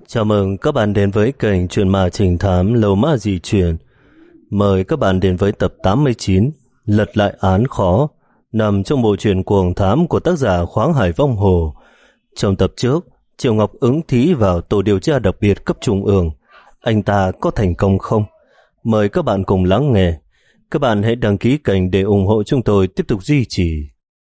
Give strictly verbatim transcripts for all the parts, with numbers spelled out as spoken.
Chào mừng các bạn đến với kênh Truyện Ma Trình Thám Lầu Ma Dị Truyền. Mời các bạn đến với tập tám mươi chín, Lật Lại Án Khó, nằm trong bộ truyện Cuồng Thám của tác giả Khoáng Hải Vong Hồ. Trong tập trước, Triệu Ngọc ứng thí vào tổ điều tra đặc biệt cấp trung ương. Anh ta có thành công không? Mời các bạn cùng lắng nghe. Các bạn hãy đăng ký kênh để ủng hộ chúng tôi tiếp tục duy trì.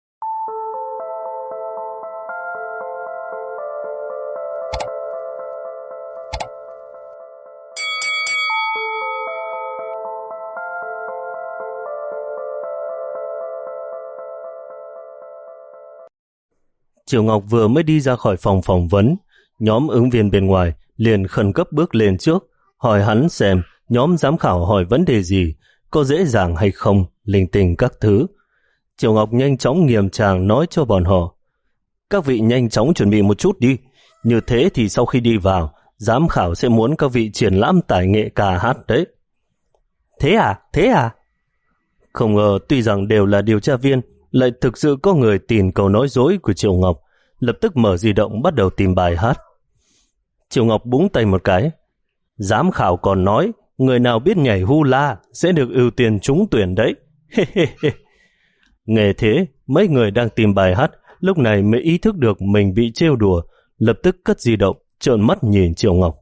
Triệu Ngọc vừa mới đi ra khỏi phòng phỏng vấn, nhóm ứng viên bên ngoài liền khẩn cấp bước lên trước, hỏi hắn xem nhóm giám khảo hỏi vấn đề gì, có dễ dàng hay không, linh tinh các thứ. Triệu Ngọc nhanh chóng nghiêm trang nói cho bọn họ: các vị nhanh chóng chuẩn bị một chút đi, như thế thì sau khi đi vào, giám khảo sẽ muốn các vị triển lãm tài nghệ ca hát đấy. Thế à, thế à? Không ngờ tuy rằng đều là điều tra viên, lại thực sự có người tin câu nói dối của Triệu Ngọc, lập tức mở di động bắt đầu tìm bài hát. Triệu Ngọc búng tay một cái: giám khảo còn nói người nào biết nhảy hula sẽ được ưu tiên trúng tuyển đấy. Nghe thế, mấy người đang tìm bài hát lúc này mới ý thức được mình bị trêu đùa, lập tức cất di động, trợn mắt nhìn Triệu Ngọc.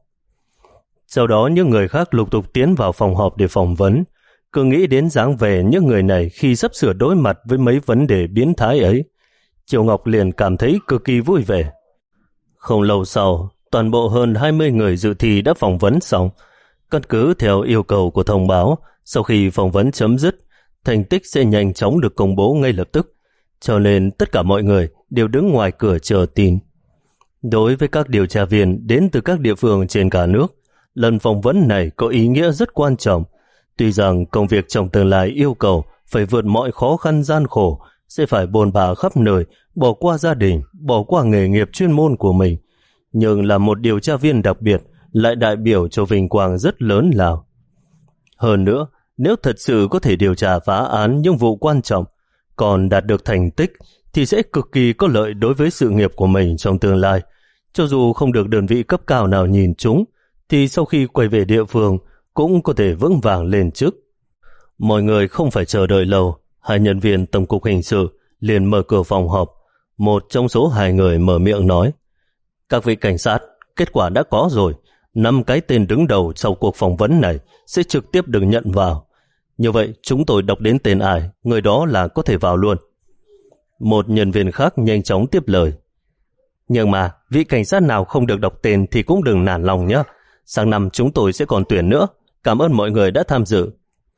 Sau đó những người khác lục tục tiến vào phòng họp để phỏng vấn. Cứ nghĩ đến dáng vẻ những người này khi sắp sửa đối mặt với mấy vấn đề biến thái ấy, Triệu Ngọc liền cảm thấy cực kỳ vui vẻ. Không lâu sau, toàn bộ hơn hai mươi người dự thi đã phỏng vấn xong. Căn cứ theo yêu cầu của thông báo, sau khi phỏng vấn chấm dứt, thành tích sẽ nhanh chóng được công bố ngay lập tức, cho nên tất cả mọi người đều đứng ngoài cửa chờ tin. Đối với các điều tra viên đến từ các địa phương trên cả nước, lần phỏng vấn này có ý nghĩa rất quan trọng. Tuy rằng công việc trong tương lai yêu cầu phải vượt mọi khó khăn gian khổ, sẽ phải bôn ba khắp nơi, bỏ qua gia đình, bỏ qua nghề nghiệp chuyên môn của mình, nhưng là một điều tra viên đặc biệt lại đại biểu cho vinh quang rất lớn lao. Hơn nữa, nếu thật sự có thể điều tra phá án những vụ quan trọng, còn đạt được thành tích, thì sẽ cực kỳ có lợi đối với sự nghiệp của mình trong tương lai. Cho dù không được đơn vị cấp cao nào nhìn trúng, thì sau khi quay về địa phương cũng có thể vững vàng lên chức. Mọi người không phải chờ đợi lâu, hai nhân viên Tổng cục Hình sự liền mở cửa phòng họp. Một trong số hai người mở miệng nói: các vị cảnh sát, kết quả đã có rồi. Năm cái tên đứng đầu sau cuộc phỏng vấn này sẽ trực tiếp được nhận vào. Như vậy chúng tôi đọc đến tên ai, người đó là có thể vào luôn. Một nhân viên khác nhanh chóng tiếp lời: nhưng mà vị cảnh sát nào không được đọc tên thì cũng đừng nản lòng nhé. Sang năm chúng tôi sẽ còn tuyển nữa. Cảm ơn mọi người đã tham dự.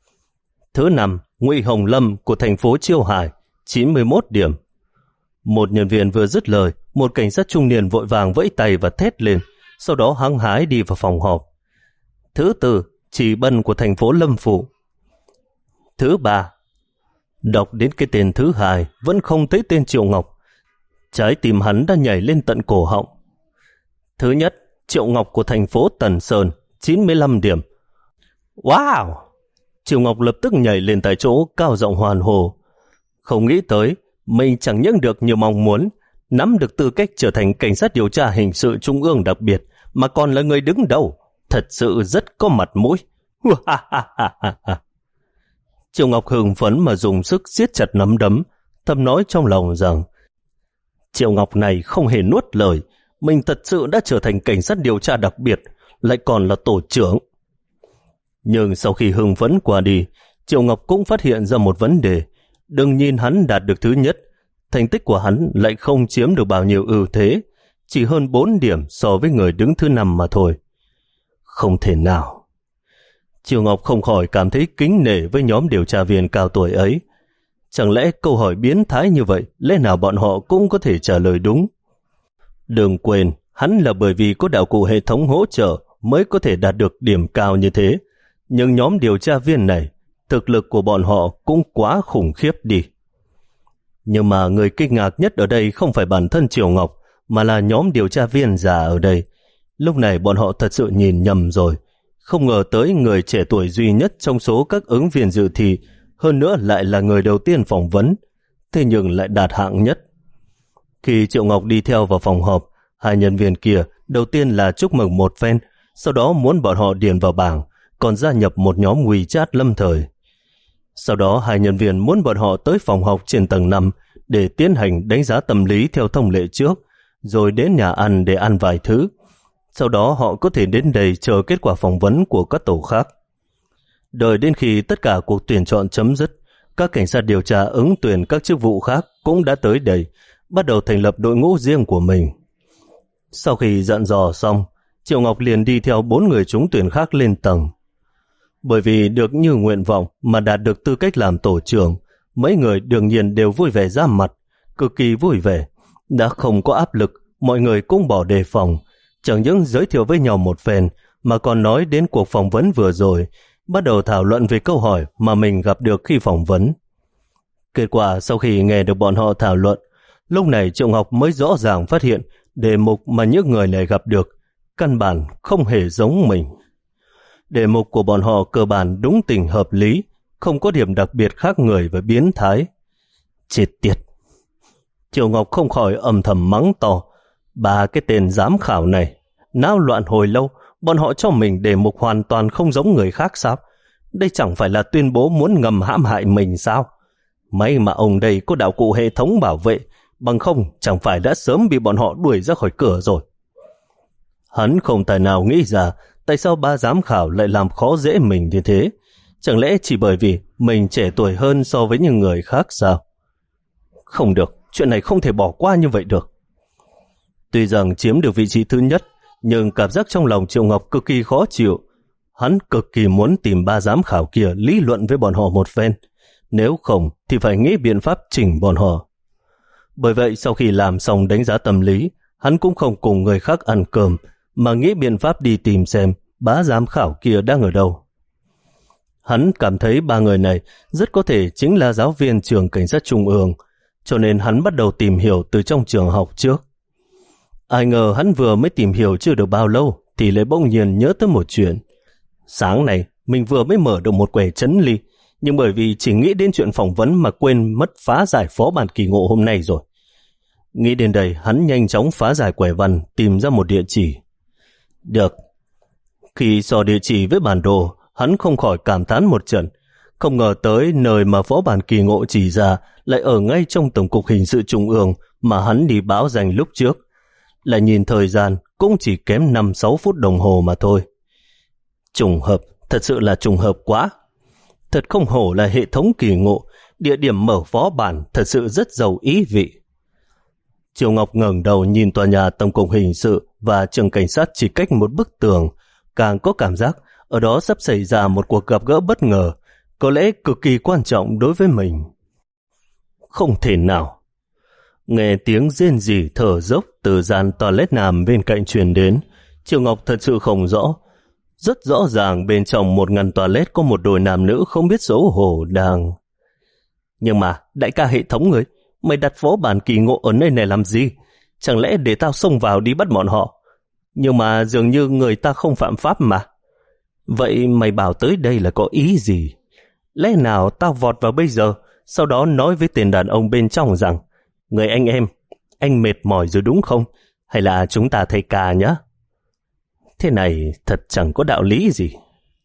Thứ năm, Ngụy Hồng Lâm của thành phố Chiêu Hải, chín mươi mốt điểm. Một nhân viên vừa dứt lời, một cảnh sát trung niên vội vàng vẫy tay và thét lên, sau đó hăng hái đi vào phòng họp. Thứ tư, Chỉ Bân của thành phố Lâm Phụ. Thứ ba, đọc đến cái tên thứ hai vẫn không thấy tên Triệu Ngọc. Trái tim hắn đã nhảy lên tận cổ họng. Thứ nhất, Triệu Ngọc của thành phố Tần Sơn, chín mươi lăm điểm. Wow! Triệu Ngọc lập tức nhảy lên tại chỗ, cao giọng hoàn hồ. Không nghĩ tới, mình chẳng những được như mong muốn, nắm được tư cách trở thành cảnh sát điều tra hình sự trung ương đặc biệt, mà còn là người đứng đầu. Thật sự rất có mặt mũi. Triệu Ngọc hưng phấn mà dùng sức siết chặt nắm đấm, thầm nói trong lòng rằng Triệu Ngọc này không hề nuốt lời. Mình thật sự đã trở thành cảnh sát điều tra đặc biệt, lại còn là tổ trưởng. Nhưng sau khi hưng phấn qua đi, Triệu Ngọc cũng phát hiện ra một vấn đề. Đừng nhìn hắn đạt được thứ nhất, thành tích của hắn lại không chiếm được bao nhiêu ưu thế, chỉ hơn bốn điểm so với người đứng thứ năm mà thôi. Không thể nào. Triệu Ngọc không khỏi cảm thấy kính nể với nhóm điều tra viên cao tuổi ấy. Chẳng lẽ câu hỏi biến thái như vậy, lẽ nào bọn họ cũng có thể trả lời đúng? Đừng quên, hắn là bởi vì có đạo cụ hệ thống hỗ trợ mới có thể đạt được điểm cao như thế. Nhưng nhóm điều tra viên này, thực lực của bọn họ cũng quá khủng khiếp đi. Nhưng mà người kinh ngạc nhất ở đây không phải bản thân Triệu Ngọc, mà là nhóm điều tra viên già ở đây. Lúc này bọn họ thật sự nhìn nhầm rồi. Không ngờ tới người trẻ tuổi duy nhất trong số các ứng viên dự thi, hơn nữa lại là người đầu tiên phỏng vấn, thế nhưng lại đạt hạng nhất. Khi Triệu Ngọc đi theo vào phòng họp, Hai nhân viên kia đầu tiên là chúc mừng một phen, sau đó muốn bọn họ điền vào bảng, còn gia nhập một nhóm WeChat lâm thời. Sau đó hai nhân viên muốn bọn họ tới phòng học trên tầng năm để tiến hành đánh giá tâm lý theo thông lệ trước, rồi đến nhà ăn để ăn vài thứ. Sau đó họ có thể đến đây chờ kết quả phỏng vấn của các tổ khác. Đợi đến khi tất cả cuộc tuyển chọn chấm dứt, các cảnh sát điều tra ứng tuyển các chức vụ khác cũng đã tới đây, bắt đầu thành lập đội ngũ riêng của mình. Sau khi dặn dò xong, Triệu Ngọc liền đi theo bốn người trúng tuyển khác lên tầng. Bởi vì được như nguyện vọng mà đạt được tư cách làm tổ trưởng, mấy người đương nhiên đều vui vẻ ra mặt, cực kỳ vui vẻ. Đã không có áp lực, mọi người cũng bỏ đề phòng, chẳng những giới thiệu với nhau một phen mà còn nói đến cuộc phỏng vấn vừa rồi, bắt đầu thảo luận về câu hỏi mà mình gặp được khi phỏng vấn. Kết quả sau khi nghe được bọn họ thảo luận, lúc này Triệu Ngọc mới rõ ràng phát hiện đề mục mà những người này gặp được căn bản không hề giống mình. Đề mục của bọn họ cơ bản đúng tình hợp lý, không có điểm đặc biệt khác người và biến thái. Chết tiệt! Triệu Ngọc không khỏi âm thầm mắng to, ba cái tên giám khảo này, náo loạn hồi lâu, bọn họ cho mình đề mục hoàn toàn không giống người khác sao? Đây chẳng phải là tuyên bố muốn ngầm hãm hại mình sao? May mà ông đây có đạo cụ hệ thống bảo vệ, bằng không chẳng phải đã sớm bị bọn họ đuổi ra khỏi cửa rồi. Hắn không tài nào nghĩ ra tại sao ba giám khảo lại làm khó dễ mình như thế. Chẳng lẽ chỉ bởi vì mình trẻ tuổi hơn so với những người khác sao? Không được, chuyện này không thể bỏ qua như vậy được. Tuy rằng chiếm được vị trí thứ nhất, nhưng cảm giác trong lòng Triệu Ngọc cực kỳ khó chịu. Hắn cực kỳ muốn tìm ba giám khảo kia lý luận với bọn họ một phen. Nếu không thì phải nghĩ biện pháp chỉnh bọn họ. Bởi vậy sau khi làm xong đánh giá tâm lý, hắn cũng không cùng người khác ăn cơm, mà nghĩ biện pháp đi tìm xem bá giám khảo kia đang ở đâu. Hắn cảm thấy ba người này rất có thể chính là giáo viên trường cảnh sát trung ương, cho nên hắn bắt đầu tìm hiểu từ trong trường học trước. Ai ngờ hắn vừa mới tìm hiểu chưa được bao lâu thì lại bỗng nhiên nhớ tới một chuyện. Sáng này mình vừa mới mở được một quầy trấn ly, nhưng bởi vì chỉ nghĩ đến chuyện phỏng vấn mà quên mất phá giải phó bản kỳ ngộ hôm nay rồi. Nghĩ đến đây, hắn nhanh chóng phá giải quẻ văn, tìm ra một địa chỉ. Được. Khi so địa chỉ với bản đồ, hắn không khỏi cảm thán một trận. Không ngờ tới nơi mà phó bản kỳ ngộ chỉ ra lại ở ngay trong Tổng cục Hình sự Trung ương mà hắn đi báo danh lúc trước. Lại nhìn thời gian cũng chỉ kém năm sáu phút đồng hồ mà thôi. Trùng hợp, thật sự là trùng hợp quá. Thật không hổ là hệ thống kỳ ngộ, địa điểm mở phó bản thật sự rất giàu ý vị. Triệu Ngọc ngẩng đầu nhìn tòa nhà Tổng cục Hình sự và trường cảnh sát chỉ cách một bức tường, càng có cảm giác ở đó sắp xảy ra một cuộc gặp gỡ bất ngờ, có lẽ cực kỳ quan trọng đối với mình. Không thể nào. Nghe tiếng rên rỉ thở dốc từ gian toilet nam bên cạnh truyền đến, Triệu Ngọc thật sự không rõ. Rất rõ ràng bên trong một ngăn toilet có một đôi nam nữ không biết xấu hổ đang... Nhưng mà, đại ca hệ thống người, mày đặt phó bản kỳ ngộ ở nơi này làm gì? Chẳng lẽ để tao xông vào đi bắt bọn họ? Nhưng mà dường như người ta không phạm pháp mà. Vậy mày bảo tới đây là có ý gì? Lẽ nào tao vọt vào bây giờ, sau đó nói với tên đàn ông bên trong rằng, người anh em, anh mệt mỏi rồi đúng không? Hay là chúng ta thay ca nhé? Thế này thật chẳng có đạo lý gì.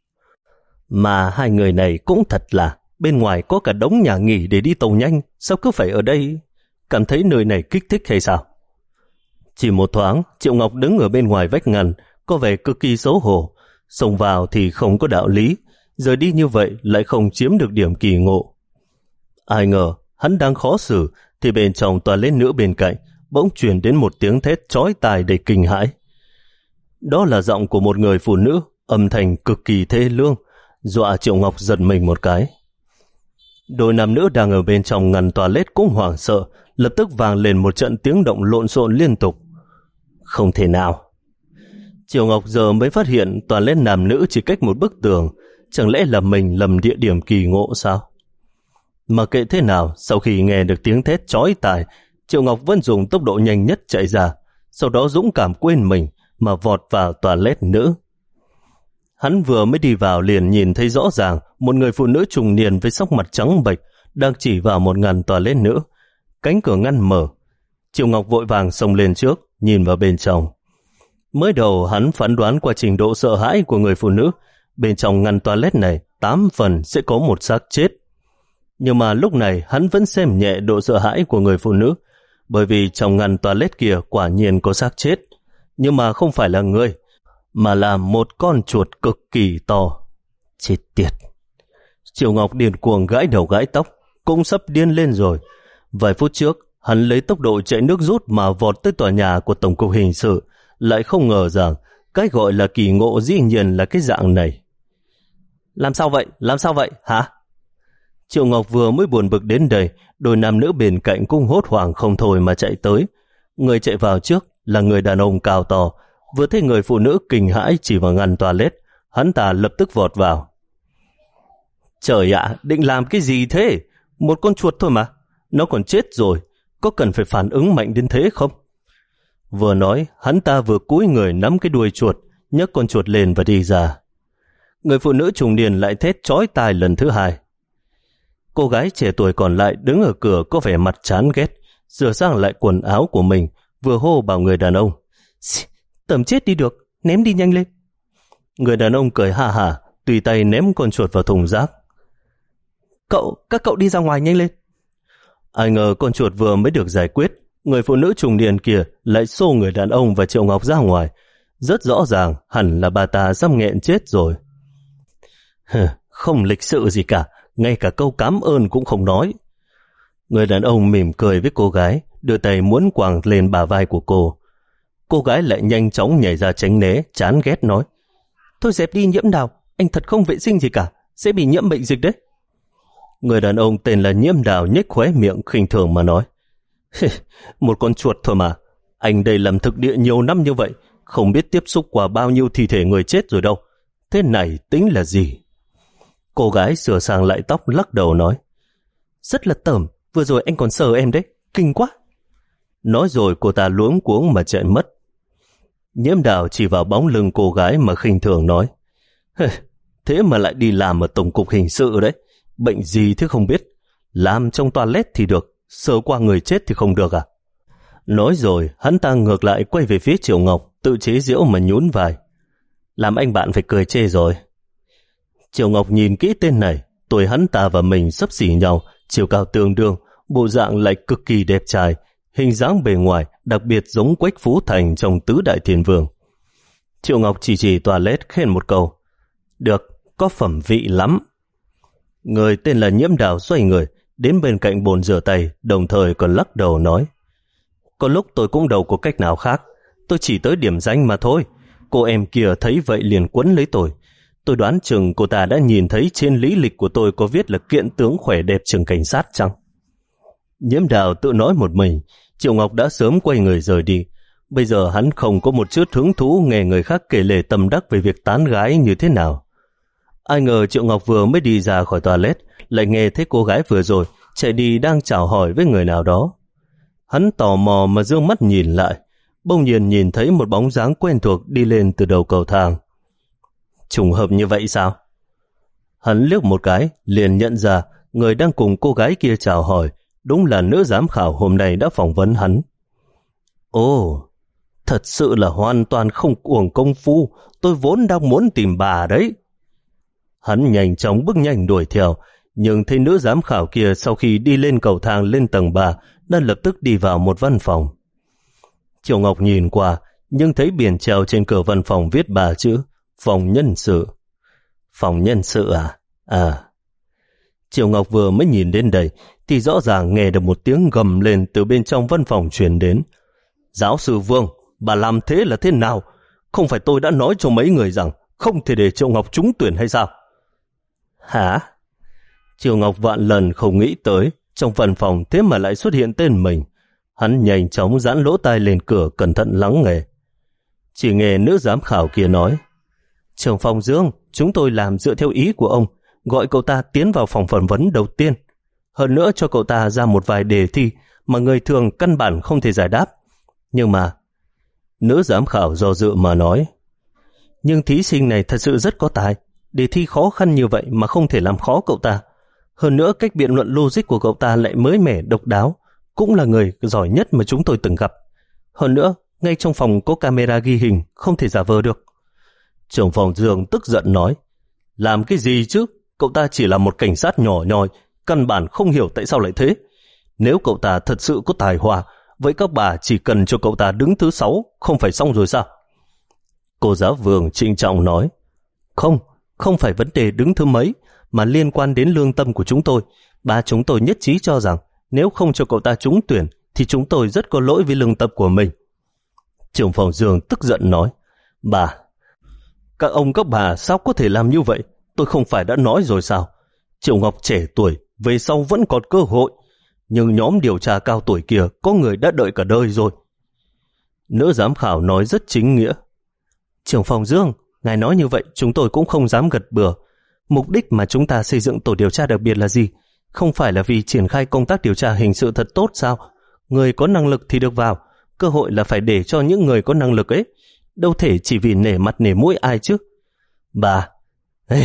Mà hai người này cũng thật là, bên ngoài có cả đống nhà nghỉ để đi tàu nhanh, sao cứ phải ở đây? Cảm thấy nơi này kích thích hay sao? Chỉ một thoáng, Triệu Ngọc đứng ở bên ngoài vách ngăn, có vẻ cực kỳ xấu hổ. Xông vào thì không có đạo lý, rời đi như vậy lại không chiếm được điểm kỳ ngộ. Ai ngờ, hắn đang khó xử, thì bên trong toilet nữ bên cạnh, bỗng truyền đến một tiếng thét chói tai đầy kinh hãi. Đó là giọng của một người phụ nữ, âm thanh cực kỳ thê lương, dọa Triệu Ngọc giật mình một cái. Đôi nam nữ đang ở bên trong ngăn toilet cũng hoảng sợ, lập tức vang lên một trận tiếng động lộn xộn liên tục. Không thể nào. Triệu Ngọc giờ mới phát hiện toilet nam nữ chỉ cách một bức tường, chẳng lẽ là mình lầm địa điểm kỳ ngộ sao? Mà kệ thế nào, sau khi nghe được tiếng thét chói tai, Triệu Ngọc vẫn dùng tốc độ nhanh nhất chạy ra, sau đó dũng cảm quên mình mà vọt vào toilet nữ. Hắn vừa mới đi vào liền nhìn thấy rõ ràng một người phụ nữ trùng niên với sắc mặt trắng bệch đang chỉ vào một ngăn toilet nữ. Cánh cửa ngăn mở. Triệu Ngọc vội vàng xông lên trước, nhìn vào bên trong. Mới đầu hắn phán đoán qua trình độ sợ hãi của người phụ nữ, bên trong ngăn toilet này tám phần sẽ có một xác chết. Nhưng mà lúc này hắn vẫn xem nhẹ độ sợ hãi của người phụ nữ, bởi vì trong ngăn toilet kia quả nhiên có xác chết, nhưng mà không phải là người, mà là một con chuột cực kỳ to. Chết tiệt! Triệu Ngọc điên cuồng gãi đầu gãi tóc, cũng sắp điên lên rồi. Vài phút trước, hắn lấy tốc độ chạy nước rút mà vọt tới tòa nhà của Tổng cục Hình sự, lại không ngờ rằng cái gọi là kỳ ngộ dĩ nhiên là cái dạng này. Làm sao vậy? Làm sao vậy? Hả? Triệu Ngọc vừa mới buồn bực đến đây, đôi nam nữ bên cạnh cũng hốt hoảng không thôi mà chạy tới. Người chạy vào trước là người đàn ông cao to, vừa thấy người phụ nữ kinh hãi chỉ vào ngăn toilet, hắn ta lập tức vọt vào. Trời ạ, định làm cái gì thế? Một con chuột thôi mà, nó còn chết rồi, có cần phải phản ứng mạnh đến thế không? Vừa nói, hắn ta vừa cúi người nắm cái đuôi chuột, nhấc con chuột lên và đi ra. Người phụ nữ trùng niên lại thét chói tai lần thứ hai. Cô gái trẻ tuổi còn lại đứng ở cửa có vẻ mặt chán ghét, sửa sang lại quần áo của mình, vừa hô bảo người đàn ông. Tầm chết đi được, ném đi nhanh lên. Người đàn ông cười ha hả, tùy tay ném con chuột vào thùng rác. Cậu, các cậu đi ra ngoài nhanh lên. Ai ngờ con chuột vừa mới được giải quyết, người phụ nữ trùng niên kia lại xô người đàn ông và Triệu Ngọc ra ngoài. Rất rõ ràng hẳn là bà ta sắp nghẹn chết rồi. Không lịch sự gì cả, ngay cả câu cảm ơn cũng không nói. Người đàn ông mỉm cười với cô gái, đưa tay muốn quàng lên bả vai của cô. Cô gái lại nhanh chóng nhảy ra tránh né, chán ghét nói. Thôi dẹp đi Nhiễm Đào, anh thật không vệ sinh gì cả, sẽ bị nhiễm bệnh dịch đấy. Người đàn ông tên là Nhiễm Đào nhếch khóe miệng khinh thường mà nói. Một con chuột thôi mà, anh đây làm thực địa nhiều năm như vậy, không biết tiếp xúc qua bao nhiêu thi thể người chết rồi đâu. Thế này tính là gì? Cô gái sửa sang lại tóc lắc đầu nói. Rất là tởm, vừa rồi anh còn sờ em đấy, kinh quá. Nói rồi cô ta luống cuống mà chạy mất. Nhiễm Đào chỉ vào bóng lưng cô gái mà khinh thường nói. Thế mà lại đi làm ở Tổng cục Hình sự đấy, bệnh gì thế không biết, làm trong toilet thì được, sờ qua người chết thì không được à? Nói rồi hắn ta ngược lại quay về phía Triệu Ngọc, tự chế giễu mà nhún vai. Làm anh bạn phải cười chê rồi. Triệu Ngọc nhìn kỹ tên này, tuổi hắn ta và mình xấp xỉ nhau, chiều cao tương đương, bộ dạng lại cực kỳ đẹp trai, hình dáng bề ngoài đặc biệt giống Quách Phú Thành trong Tứ Đại Thiên Vương. Triệu Ngọc chỉ chỉ toilet khen một câu. Được, có phẩm vị lắm. Người tên là Nhiễm Đào xoay người, đến bên cạnh bồn rửa tay, đồng thời còn lắc đầu nói. Có lúc tôi cũng đâu có cách nào khác, tôi chỉ tới điểm danh mà thôi. Cô em kia thấy vậy liền quấn lấy tôi. Tôi đoán chừng cô ta đã nhìn thấy trên lý lịch của tôi có viết là kiện tướng khỏe đẹp trường cảnh sát chăng? Nhiễm Đào tự nói một mình, Triệu Ngọc đã sớm quay người rời đi. Bây giờ hắn không có một chút hứng thú nghe người khác kể lể tâm đắc về việc tán gái như thế nào. Ai ngờ Triệu Ngọc vừa mới đi ra khỏi toilet, lại nghe thấy cô gái vừa rồi chạy đi đang chào hỏi với người nào đó. Hắn tò mò mà dương mắt nhìn lại, bỗng nhiên nhìn thấy một bóng dáng quen thuộc đi lên từ đầu cầu thang. Trùng hợp như vậy sao? Hắn liếc một cái, liền nhận ra người đang cùng cô gái kia chào hỏi đúng là nữ giám khảo hôm nay đã phỏng vấn hắn. Ồ, thật sự là hoàn toàn không uổng công phu, tôi vốn đang muốn tìm bà đấy. Hắn nhanh chóng bước nhanh đuổi theo, nhưng thấy nữ giám khảo kia sau khi đi lên cầu thang lên tầng ba, đã lập tức đi vào một văn phòng. Triệu Ngọc nhìn qua, nhưng thấy biển treo trên cửa văn phòng viết ba chữ phòng nhân sự. Phòng nhân sự à? À. Triệu Ngọc vừa mới nhìn đến đây, thì rõ ràng nghe được một tiếng gầm lên từ bên trong văn phòng truyền đến. Giáo sư Vương, bà làm thế là thế nào? Không phải tôi đã nói cho mấy người rằng không thể để Triệu Ngọc trúng tuyển hay sao? Hả? Triệu Ngọc vạn lần không nghĩ tới trong văn phòng thế mà lại xuất hiện tên mình. Hắn nhanh chóng dán lỗ tai lên cửa cẩn thận lắng nghe. Chỉ nghe nữ giám khảo kia nói. Trưởng phòng Dương, chúng tôi làm dựa theo ý của ông, gọi cậu ta tiến vào phòng phỏng vấn đầu tiên. Hơn nữa cho cậu ta ra một vài đề thi mà người thường căn bản không thể giải đáp. Nhưng mà, nữ giám khảo do dự mà nói. Nhưng thí sinh này thật sự rất có tài. Đề thi khó khăn như vậy mà không thể làm khó cậu ta. Hơn nữa cách biện luận logic của cậu ta lại mới mẻ độc đáo, cũng là người giỏi nhất mà chúng tôi từng gặp. Hơn nữa, ngay trong phòng có camera ghi hình, không thể giả vờ được. Trưởng phòng Dương tức giận nói, làm cái gì chứ? Cậu ta chỉ là một cảnh sát nhỏ nhoi, căn bản không hiểu tại sao lại thế. Nếu cậu ta thật sự có tài hoa, vậy các bà chỉ cần cho cậu ta đứng thứ sáu, không phải xong rồi sao? Cô giáo Vương trịnh trọng nói, không, không phải vấn đề đứng thứ mấy, mà liên quan đến lương tâm của chúng tôi. Ba chúng tôi nhất trí cho rằng nếu không cho cậu ta trúng tuyển thì chúng tôi rất có lỗi với lương tâm của mình. Trưởng phòng Dương tức giận nói, bà, các ông các bà sao có thể làm như vậy? Tôi không phải đã nói rồi sao? Triệu Ngọc trẻ tuổi, về sau vẫn còn cơ hội. Nhưng nhóm điều tra cao tuổi kia có người đã đợi cả đời rồi. Nữ giám khảo nói rất chính nghĩa. Trưởng phòng Dương, ngài nói như vậy chúng tôi cũng không dám gật bừa. Mục đích mà chúng ta xây dựng tổ điều tra đặc biệt là gì? Không phải là vì triển khai công tác điều tra hình sự thật tốt sao? Người có năng lực thì được vào. Cơ hội là phải để cho những người có năng lực ấy. Đâu thể chỉ vì nể mặt nể mũi ai chứ. Bà, ê...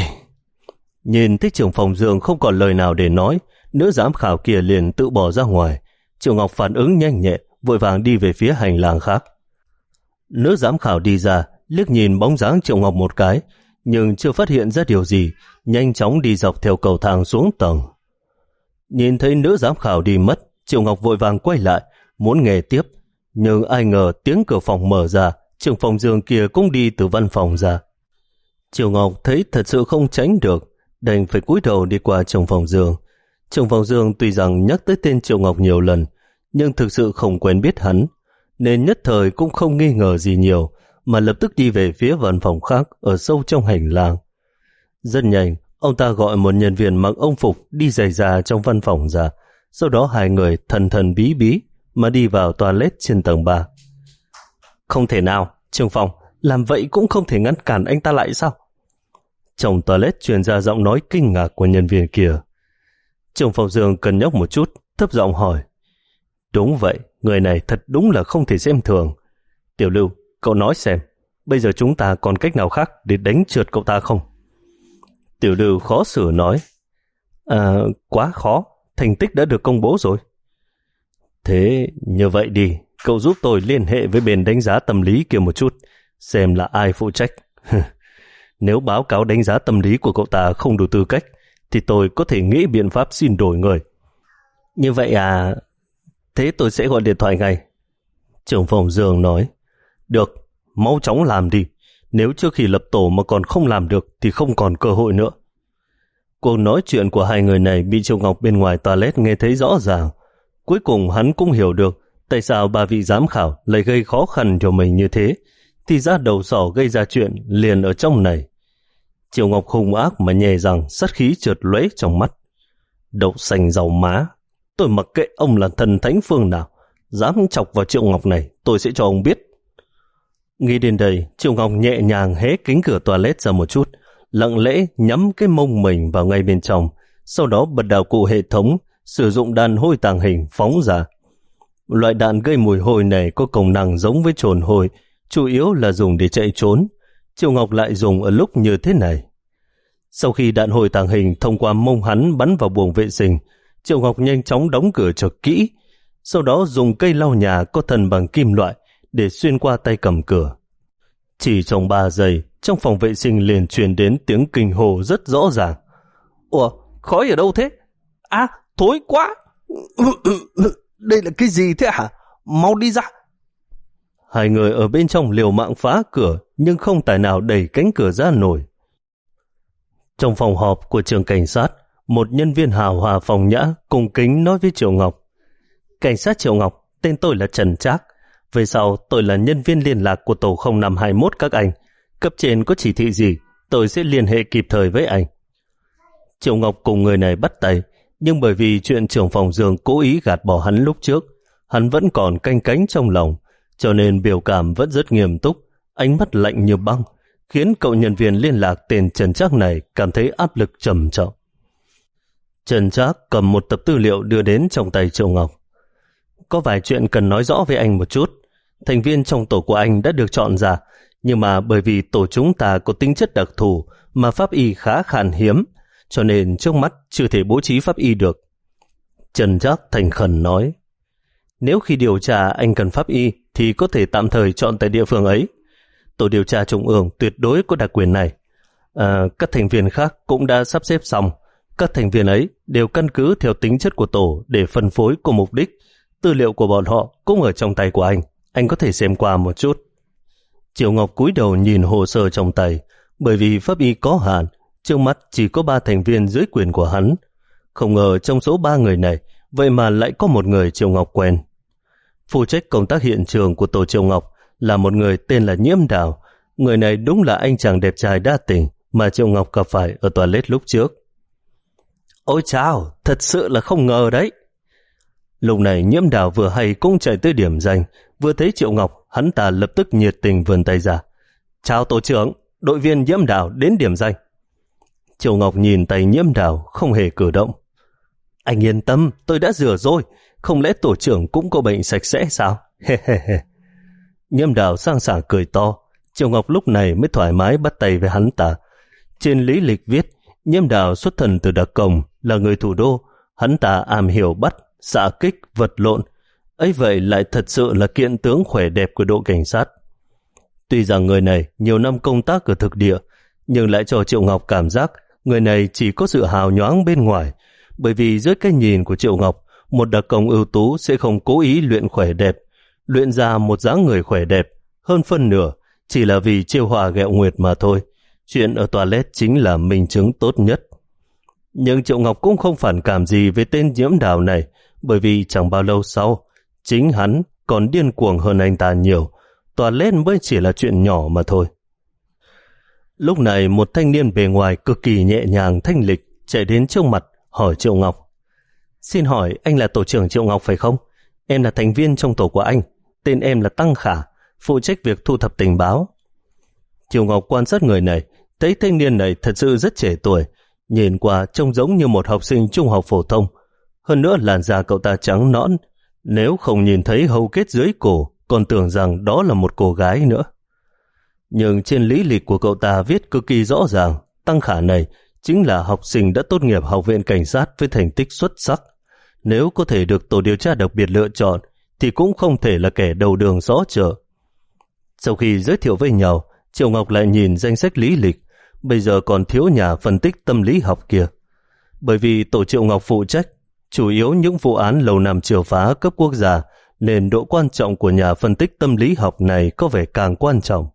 Nhìn thấy trưởng phòng Dương không còn lời nào để nói, nữ giám khảo kia liền tự bỏ ra ngoài. Triệu Ngọc phản ứng nhanh nhẹ, vội vàng đi về phía hành lang khác. Nữ giám khảo đi ra, liếc nhìn bóng dáng Triệu Ngọc một cái, nhưng chưa phát hiện ra điều gì, nhanh chóng đi dọc theo cầu thang xuống tầng. Nhìn thấy nữ giám khảo đi mất, Triệu Ngọc vội vàng quay lại, muốn nghe tiếp, nhưng ai ngờ tiếng cửa phòng mở ra, trưởng phòng Dương kia cũng đi từ văn phòng ra. Triệu Ngọc thấy thật sự không tránh được, đành phải cúi đầu đi qua trưởng phòng Dương. Trưởng phòng Dương tuy rằng nhắc tới tên Triệu Ngọc nhiều lần, nhưng thực sự không quen biết hắn, nên nhất thời cũng không nghi ngờ gì nhiều, mà lập tức đi về phía văn phòng khác ở sâu trong hành lang. Rất nhanh, ông ta gọi một nhân viên mặc âu phục đi giày ra trong văn phòng ra, sau đó hai người thần thần bí bí mà đi vào toilet trên tầng ba. Không thể nào, trưởng phòng, làm vậy cũng không thể ngăn cản anh ta lại sao? Trong toilet truyền ra giọng nói kinh ngạc của nhân viên kia. Trưởng phòng Dương cân nhắc một chút, thấp giọng hỏi, đúng vậy, người này thật đúng là không thể xem thường. Tiểu Lưu, cậu nói xem, bây giờ chúng ta còn cách nào khác để đánh trượt cậu ta không? Tiểu Lưu khó xử nói, À, quá khó, thành tích đã được công bố rồi. Thế như vậy đi, cậu giúp tôi liên hệ với bên đánh giá tâm lý kia một chút, xem là ai phụ trách. Nếu báo cáo đánh giá tâm lý của cậu ta không đủ tư cách, thì tôi có thể nghĩ biện pháp xin đổi người. Như vậy à, thế tôi sẽ gọi điện thoại ngay. Trưởng phòng Dương nói, được, mau chóng làm đi. Nếu trước khi lập tổ mà còn không làm được thì không còn cơ hội nữa. Cuộc nói chuyện của hai người này bị Triệu Ngọc bên ngoài toilet nghe thấy rõ ràng. Cuối cùng hắn cũng hiểu được tại sao ba vị giám khảo lại gây khó khăn cho mình như thế, thì ra đầu sỏ gây ra chuyện liền ở trong này. Triệu Ngọc hung ác mà nhè rằng sát khí trượt lóe trong mắt. Đậu xanh dầu má, tôi mặc kệ ông là thần thánh phương nào, dám chọc vào Triệu Ngọc này tôi sẽ cho ông biết. Nghĩ đến đây, Triệu Ngọc nhẹ nhàng hé cánh cửa toilet ra một chút, lặng lẽ nhắm cái mông mình vào ngay bên trong, sau đó bật đạo cụ hệ thống, sử dụng đạn hôi tàng hình phóng ra. Loại đạn gây mùi hôi này có công năng giống với trồn hôi, chủ yếu là dùng để chạy trốn. Triệu Ngọc lại dùng ở lúc như thế này. Sau khi đạn hồi tàng hình thông qua mông hắn bắn vào buồng vệ sinh, Triệu Ngọc nhanh chóng đóng cửa cho kỹ, sau đó dùng cây lau nhà có thân bằng kim loại để xuyên qua tay cầm cửa. Chỉ trong ba giây, trong phòng vệ sinh liền truyền đến tiếng kinh hô rất rõ ràng. Ủa, khói ở đâu thế? À, thối quá! Đây là cái gì thế hả? Mau đi ra! Hai người ở bên trong liều mạng phá cửa, nhưng không tài nào đẩy cánh cửa ra nổi. Trong phòng họp của trường cảnh sát, một nhân viên hào hòa phòng nhã cung kính nói với Triệu Ngọc. Cảnh sát Triệu Ngọc, tên tôi là Trần Trác. Về sau tôi là nhân viên liên lạc của tổ không năm hai mốt các anh. Cấp trên có chỉ thị gì, tôi sẽ liên hệ kịp thời với anh. Triệu Ngọc cùng người này bắt tay, nhưng bởi vì chuyện trưởng phòng Dương cố ý gạt bỏ hắn lúc trước, hắn vẫn còn canh cánh trong lòng, cho nên biểu cảm vẫn rất nghiêm túc, ánh mắt lạnh như băng, khiến cậu nhân viên liên lạc tên Trần Trác này cảm thấy áp lực trầm trọng. Trần Trác cầm một tập tư liệu đưa đến trong tay Triệu Ngọc. Có vài chuyện cần nói rõ với anh một chút. Thành viên trong tổ của anh đã được chọn ra, nhưng mà bởi vì tổ chúng ta có tính chất đặc thù mà pháp y khá khan hiếm, cho nên trước mắt chưa thể bố trí pháp y được. Trần Trác thành khẩn nói, nếu khi điều tra anh cần pháp y, thì có thể tạm thời chọn tại địa phương ấy. Tổ điều tra trung ương tuyệt đối có đặc quyền này. À, các thành viên khác cũng đã sắp xếp xong. Các thành viên ấy đều căn cứ theo tính chất của tổ để phân phối cùng mục đích. Tư liệu của bọn họ cũng ở trong tay của anh. Anh có thể xem qua một chút. Triệu Ngọc cúi đầu nhìn hồ sơ trong tay. Bởi vì pháp y có hạn, trước mắt chỉ có ba thành viên dưới quyền của hắn. Không ngờ trong số ba người này, vậy mà lại có một người Triệu Ngọc quen. Phụ trách công tác hiện trường của tổ Triệu Ngọc là một người tên là Nhiễm Đào. Người này đúng là anh chàng đẹp trai đa tình mà Triệu Ngọc gặp phải ở toilet lúc trước. Ôi chao, thật sự là không ngờ đấy. Lúc này Nhiễm Đào vừa hay cũng chạy tới điểm danh, vừa thấy Triệu Ngọc, hắn ta lập tức nhiệt tình vươn tay ra. Chào tổ trưởng, đội viên Nhiễm Đào đến điểm danh. Triệu Ngọc nhìn tay Nhiễm Đào không hề cử động. Anh yên tâm, tôi đã rửa rồi, không lẽ tổ trưởng cũng có bệnh sạch sẽ sao? He he he. Nhiễm Đào sang sảng cười to. Triệu Ngọc lúc này mới thoải mái bắt tay với hắn ta. Trên lý lịch viết, Nhiễm Đào xuất thân từ Đặc Công, là người thủ đô. Hắn ta am hiểu bắt, xạ kích, vật lộn. Ấy vậy lại thật sự là kiện tướng khỏe đẹp của đội cảnh sát. Tuy rằng người này nhiều năm công tác ở thực địa, nhưng lại cho Triệu Ngọc cảm giác người này chỉ có sự hào nhoáng bên ngoài. Bởi vì dưới cái nhìn của Triệu Ngọc, một đặc công ưu tú sẽ không cố ý luyện khỏe đẹp, luyện ra một dáng người khỏe đẹp, hơn phân nửa chỉ là vì chiêu hòa ghẹo nguyệt mà thôi. Chuyện ở toilet chính là minh chứng tốt nhất. Nhưng Triệu Ngọc cũng không phản cảm gì với tên Nhiễm Đào này, bởi vì chẳng bao lâu sau, chính hắn còn điên cuồng hơn anh ta nhiều. Toilet mới chỉ là chuyện nhỏ mà thôi. Lúc này một thanh niên bề ngoài cực kỳ nhẹ nhàng thanh lịch chạy đến trước mặt hỏi Triệu Ngọc. Xin hỏi anh là tổ trưởng Triệu Ngọc phải không? Em là thành viên trong tổ của anh. Tên em là Tăng Khả, phụ trách việc thu thập tình báo. Triệu Ngọc quan sát người này, thấy thanh niên này thật sự rất trẻ tuổi, nhìn qua trông giống như một học sinh trung học phổ thông. Hơn nữa làn da cậu ta trắng nõn, nếu không nhìn thấy hầu kết dưới cổ, còn tưởng rằng đó là một cô gái nữa. Nhưng trên lý lịch của cậu ta viết cực kỳ rõ ràng, Tăng Khả này chính là học sinh đã tốt nghiệp học viện cảnh sát với thành tích xuất sắc. Nếu có thể được tổ điều tra đặc biệt lựa chọn, thì cũng không thể là kẻ đầu đường xó chợ. Sau khi giới thiệu với nhau, Triệu Ngọc lại nhìn danh sách lý lịch, bây giờ còn thiếu nhà phân tích tâm lý học kia. Bởi vì tổ Triệu Ngọc phụ trách, chủ yếu những vụ án lâu năm triệt phá cấp quốc gia, nên độ quan trọng của nhà phân tích tâm lý học này có vẻ càng quan trọng.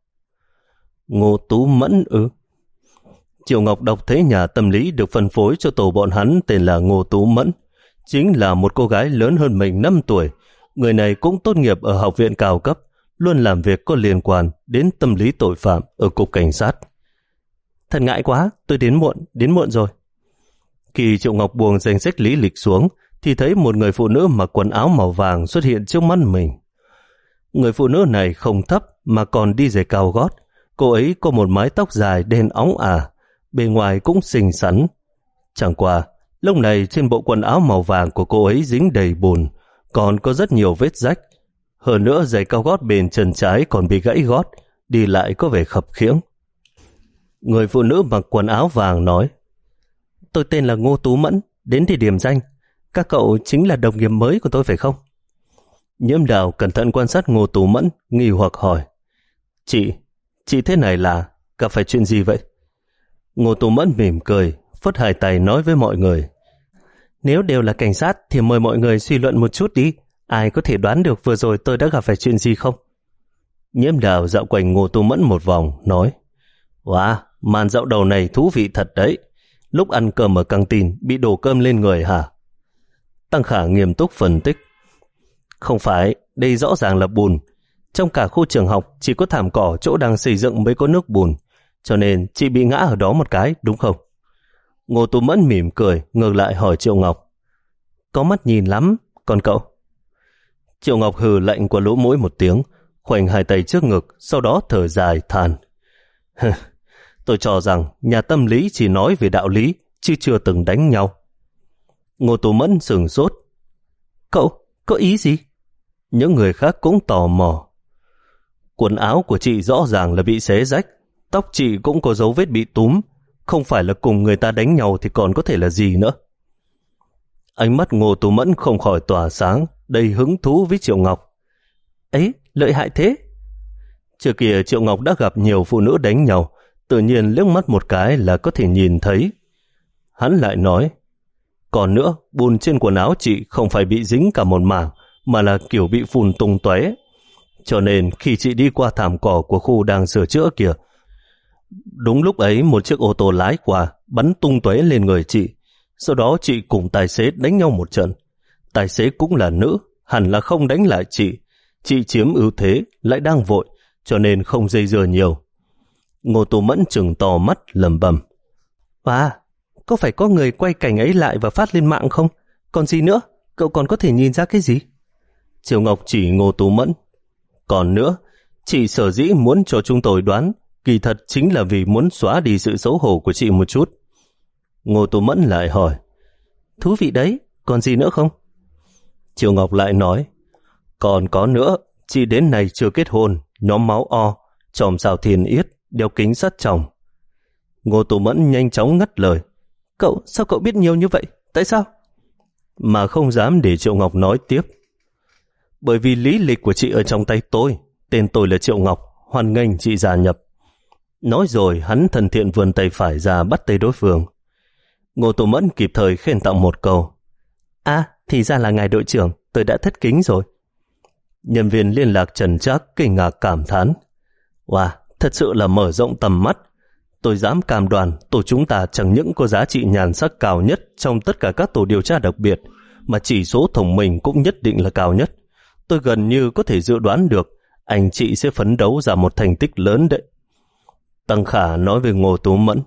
Ngô Tú Mẫn ư? Triệu Ngọc đọc thấy nhà tâm lý được phân phối cho tổ bọn hắn tên là Ngô Tú Mẫn, chính là một cô gái lớn hơn mình năm tuổi. Người này cũng tốt nghiệp ở học viện cao cấp, luôn làm việc có liên quan đến tâm lý tội phạm ở cục cảnh sát. Thật ngại quá, tôi đến muộn, đến muộn rồi. Khi Triệu Ngọc buông danh sách lý lịch xuống, thì thấy một người phụ nữ mặc quần áo màu vàng xuất hiện trước mắt mình. Người phụ nữ này không thấp mà còn đi giày cao gót. Cô ấy có một mái tóc dài đen óng ả, bề ngoài cũng xinh xắn. Chẳng qua, lúc này trên bộ quần áo màu vàng của cô ấy dính đầy bùn, còn có rất nhiều vết rách. Hơn nữa giày cao gót bên chân trái còn bị gãy gót, đi lại có vẻ khập khiễng. Người phụ nữ mặc quần áo vàng nói: Tôi tên là Ngô Tú Mẫn, đến địa điểm danh. Các cậu chính là đồng nghiệp mới của tôi phải không? Nhiễm Đào cẩn thận quan sát Ngô Tú Mẫn, nghi hoặc hỏi: Chị, chị thế này là gặp phải chuyện gì vậy? Ngô Tú Mẫn mỉm cười, phất hai tay nói với mọi người: Nếu đều là cảnh sát thì mời mọi người suy luận một chút đi. Ai có thể đoán được vừa rồi tôi đã gặp phải chuyện gì không? Nhiễm Đào dạo quanh Ngô Tú Mẫn một vòng, nói: Wow, màn dạo đầu này thú vị thật đấy. Lúc ăn cơm ở căng tin bị đổ cơm lên người hả? Tăng Khả nghiêm túc phân tích: Không phải, đây rõ ràng là bùn. Trong cả khu trường học chỉ có thảm cỏ chỗ đang xây dựng mới có nước bùn, cho nên chị bị ngã ở đó một cái, đúng không? Ngô Tú Mẫn mỉm cười, ngược lại hỏi Triệu Ngọc: Có mắt nhìn lắm, còn cậu? Triệu Ngọc hừ lạnh qua lỗ mũi một tiếng, khoanh hai tay trước ngực, sau đó thở dài than: Tôi cho rằng nhà tâm lý chỉ nói về đạo lý, chứ chưa từng đánh nhau. Ngô Tú Mẫn sửng sốt: Cậu, có ý gì? Những người khác cũng tò mò. Quần áo của chị rõ ràng là bị xé rách, tóc chị cũng có dấu vết bị túm, không phải là cùng người ta đánh nhau thì còn có thể là gì nữa. Ánh mắt Ngô Tú Mẫn không khỏi tỏa sáng, đầy hứng thú với Triệu Ngọc. Ấy, lợi hại thế. Trước kia Triệu Ngọc đã gặp nhiều phụ nữ đánh nhau, tự nhiên liếc mắt một cái là có thể nhìn thấy. Hắn lại nói, còn nữa, bùn trên quần áo chị không phải bị dính cả một mảng, mà là kiểu bị phun tung tóe. Cho nên khi chị đi qua thảm cỏ của khu đang sửa chữa kìa, đúng lúc ấy một chiếc ô tô lái qua, bắn tung tóe lên người chị. Sau đó chị cùng tài xế đánh nhau một trận. Tài xế cũng là nữ, hẳn là không đánh lại chị. Chị chiếm ưu thế, lại đang vội, cho nên không dây dưa nhiều. Ngô Tú Mẫn trừng to mắt lẩm bẩm. À, có phải có người quay cảnh ấy lại và phát lên mạng không? Còn gì nữa? Cậu còn có thể nhìn ra cái gì? Triệu Ngọc chỉ Ngô Tú Mẫn. Còn nữa, chị sở dĩ muốn cho chúng tôi đoán, kỳ thật chính là vì muốn xóa đi sự xấu hổ của chị một chút. Ngô Tú Mẫn lại hỏi, thú vị đấy, còn gì nữa không? Triệu Ngọc lại nói, còn có nữa, chị đến nay chưa kết hôn, nhóm máu O, chòm sao thiên yết, đeo kính sát chồng. Ngô Tú Mẫn nhanh chóng ngắt lời, cậu, sao cậu biết nhiều như vậy? Tại sao? Mà không dám để Triệu Ngọc nói tiếp. Bởi vì lý lịch của chị ở trong tay tôi, tên tôi là Triệu Ngọc, hoan nghênh chị gia nhập. Nói rồi hắn thân thiện vươn tay phải ra bắt tay đối phương. Ngô Tú Mẫn kịp thời khen tặng một câu, à, thì ra là ngài đội trưởng, tôi đã thất kính rồi. Nhân viên liên lạc Trần Trác kinh ngạc cảm thán, wow, thật sự là mở rộng tầm mắt. Tôi dám cam đoan tổ chúng ta chẳng những có giá trị nhan sắc cao nhất trong tất cả các tổ điều tra đặc biệt, mà chỉ số thông minh cũng nhất định là cao nhất. Tôi gần như có thể dự đoán được anh chị sẽ phấn đấu ra một thành tích lớn đấy. Tăng Khả nói về Ngô Tú Mẫn,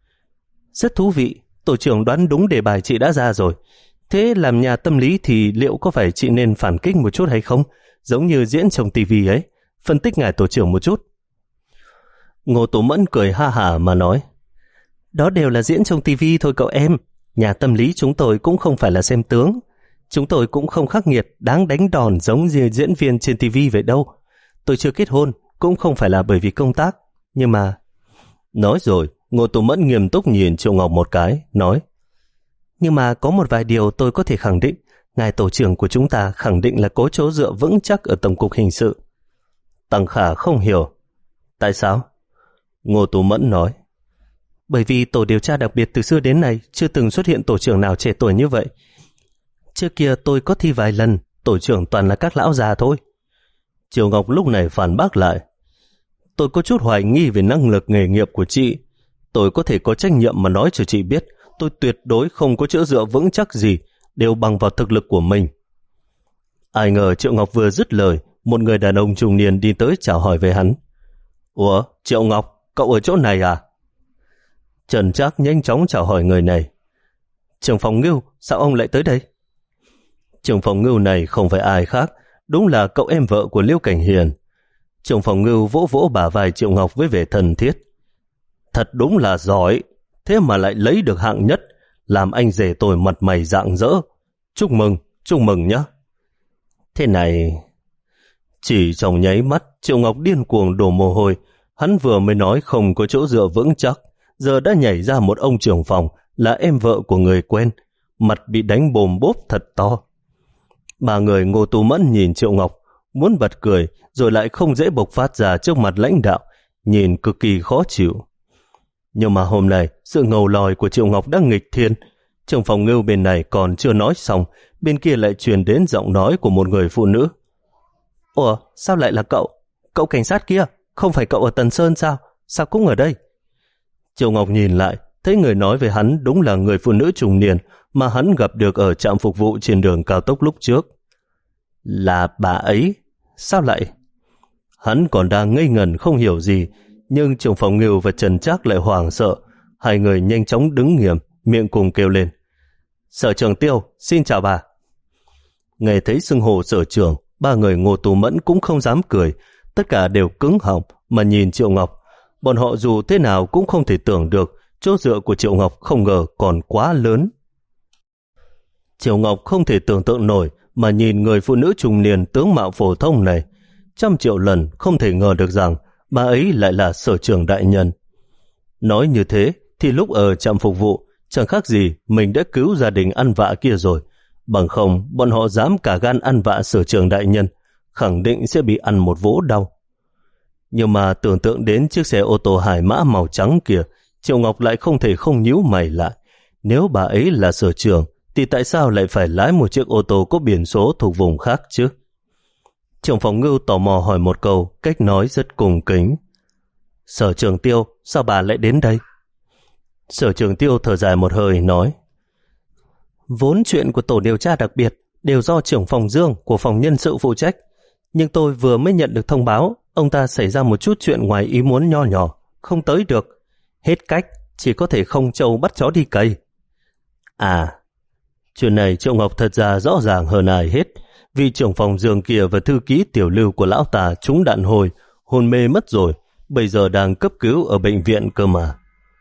rất thú vị, tổ trưởng đoán đúng đề bài chị đã ra rồi. Thế làm nhà tâm lý thì liệu có phải chị nên phản kích một chút hay không? Giống như diễn trong tivi ấy, phân tích ngài tổ trưởng một chút. Ngô Tú Mẫn cười ha hả mà nói, đó đều là diễn trong tivi thôi cậu em. Nhà tâm lý chúng tôi cũng không phải là xem tướng. Chúng tôi cũng không khắc nghiệt, đáng đánh đòn giống như diễn viên trên tivi vậy đâu. Tôi chưa kết hôn, cũng không phải là bởi vì công tác. Nhưng mà... Nói rồi, Ngô Tú Mẫn nghiêm túc nhìn Triệu Ngọc một cái, nói, nhưng mà có một vài điều tôi có thể khẳng định. Ngài tổ trưởng của chúng ta khẳng định là có chỗ dựa vững chắc ở Tổng cục Hình sự. Tăng Khả không hiểu. Tại sao? Ngô Tú Mẫn nói, bởi vì tổ điều tra đặc biệt từ xưa đến nay chưa từng xuất hiện tổ trưởng nào trẻ tuổi như vậy. Trước kia tôi có thi vài lần, tổ trưởng toàn là các lão già thôi. Triệu Ngọc lúc này phản bác lại, tôi có chút hoài nghi về năng lực nghề nghiệp của chị. Tôi có thể có trách nhiệm mà nói cho chị biết, tôi tuyệt đối không có chỗ dựa vững chắc gì, đều bằng vào thực lực của mình. Ai ngờ Triệu Ngọc vừa dứt lời, một người đàn ông trung niên đi tới chào hỏi về hắn. Ủa, Triệu Ngọc, cậu ở chỗ này à? Trần Trác nhanh chóng chào hỏi người này. Trưởng phòng Ngưu, sao ông lại tới đây? Trưởng phòng Ngưu này không phải ai khác, đúng là cậu em vợ của Liêu Cảnh Hiền. Trưởng phòng Ngưu vỗ vỗ bả vai Triệu Ngọc với vẻ thân thiết. Thật đúng là giỏi, thế mà lại lấy được hạng nhất, làm anh rể tôi mặt mày rạng rỡ. Chúc mừng, chúc mừng nhé. Thế này... Chỉ trong nháy mắt, Triệu Ngọc điên cuồng đổ mồ hôi. Hắn vừa mới nói không có chỗ dựa vững chắc, giờ đã nhảy ra một ông trưởng phòng là em vợ của người quen, mặt bị đánh bồm bốp thật to. Ba người Ngô Tú Mẫn nhìn Triệu Ngọc, muốn bật cười rồi lại không dễ bộc phát ra trước mặt lãnh đạo, nhìn cực kỳ khó chịu. Nhưng mà hôm nay, sự ngầu lòi của Triệu Ngọc đã nghịch thiên. Trưởng phòng Ngưu bên này còn chưa nói xong, bên kia lại truyền đến giọng nói của một người phụ nữ. Ủa, sao lại là cậu? Cậu cảnh sát kia, không phải cậu ở Tần Sơn sao? Sao cũng ở đây? Triệu Ngọc nhìn lại, thấy người nói về hắn đúng là người phụ nữ trung niên mà hắn gặp được ở trạm phục vụ trên đường cao tốc lúc trước. Là bà ấy? Sao lại? Hắn còn đang ngây ngẩn không hiểu gì, nhưng trưởng phòng Ngưu và Trần Trác lại hoảng sợ. Hai người nhanh chóng đứng nghiêm, miệng cùng kêu lên. Sở trưởng Tiêu, xin chào bà. Nghe thấy xưng hô sở trưởng, ba người Ngô Tú Mẫn cũng không dám cười, tất cả đều cứng họng mà nhìn Triệu Ngọc. Bọn họ dù thế nào cũng không thể tưởng được chỗ dựa của Triệu Ngọc không ngờ còn quá lớn. Triệu Ngọc không thể tưởng tượng nổi mà nhìn người phụ nữ trung niên tướng mạo phổ thông này. Trăm triệu lần không thể ngờ được rằng bà ấy lại là sở trưởng đại nhân. Nói như thế thì lúc ở trạm phục vụ chẳng khác gì mình đã cứu gia đình ăn vạ kia rồi. Bằng không bọn họ dám cả gan ăn vạ sở trưởng đại nhân, khẳng định sẽ bị ăn một vố đau. Nhưng mà tưởng tượng đến chiếc xe ô tô hải mã màu trắng kia, Triệu Ngọc lại không thể không nhíu mày lại. Nếu bà ấy là sở trưởng, thì tại sao lại phải lái một chiếc ô tô có biển số thuộc vùng khác chứ? Trưởng phòng Ngưu tò mò hỏi một câu, cách nói rất cung kính. Sở trưởng Tiêu, sao bà lại đến đây? Sở trưởng Tiêu thở dài một hơi nói, vốn chuyện của tổ điều tra đặc biệt đều do trưởng phòng Dương của phòng nhân sự phụ trách, nhưng tôi vừa mới nhận được thông báo ông ta xảy ra một chút chuyện ngoài ý muốn nho nhỏ, không tới được. Hết cách, chỉ có thể không trâu bắt chó đi cày. À, chuyện này Triệu Ngọc thật ra rõ ràng hơn ai hết, vì trưởng phòng Dương kia và thư ký Tiểu Lưu của lão ta trúng đạn hồi, hôn mê mất rồi, bây giờ đang cấp cứu ở bệnh viện cơ mà.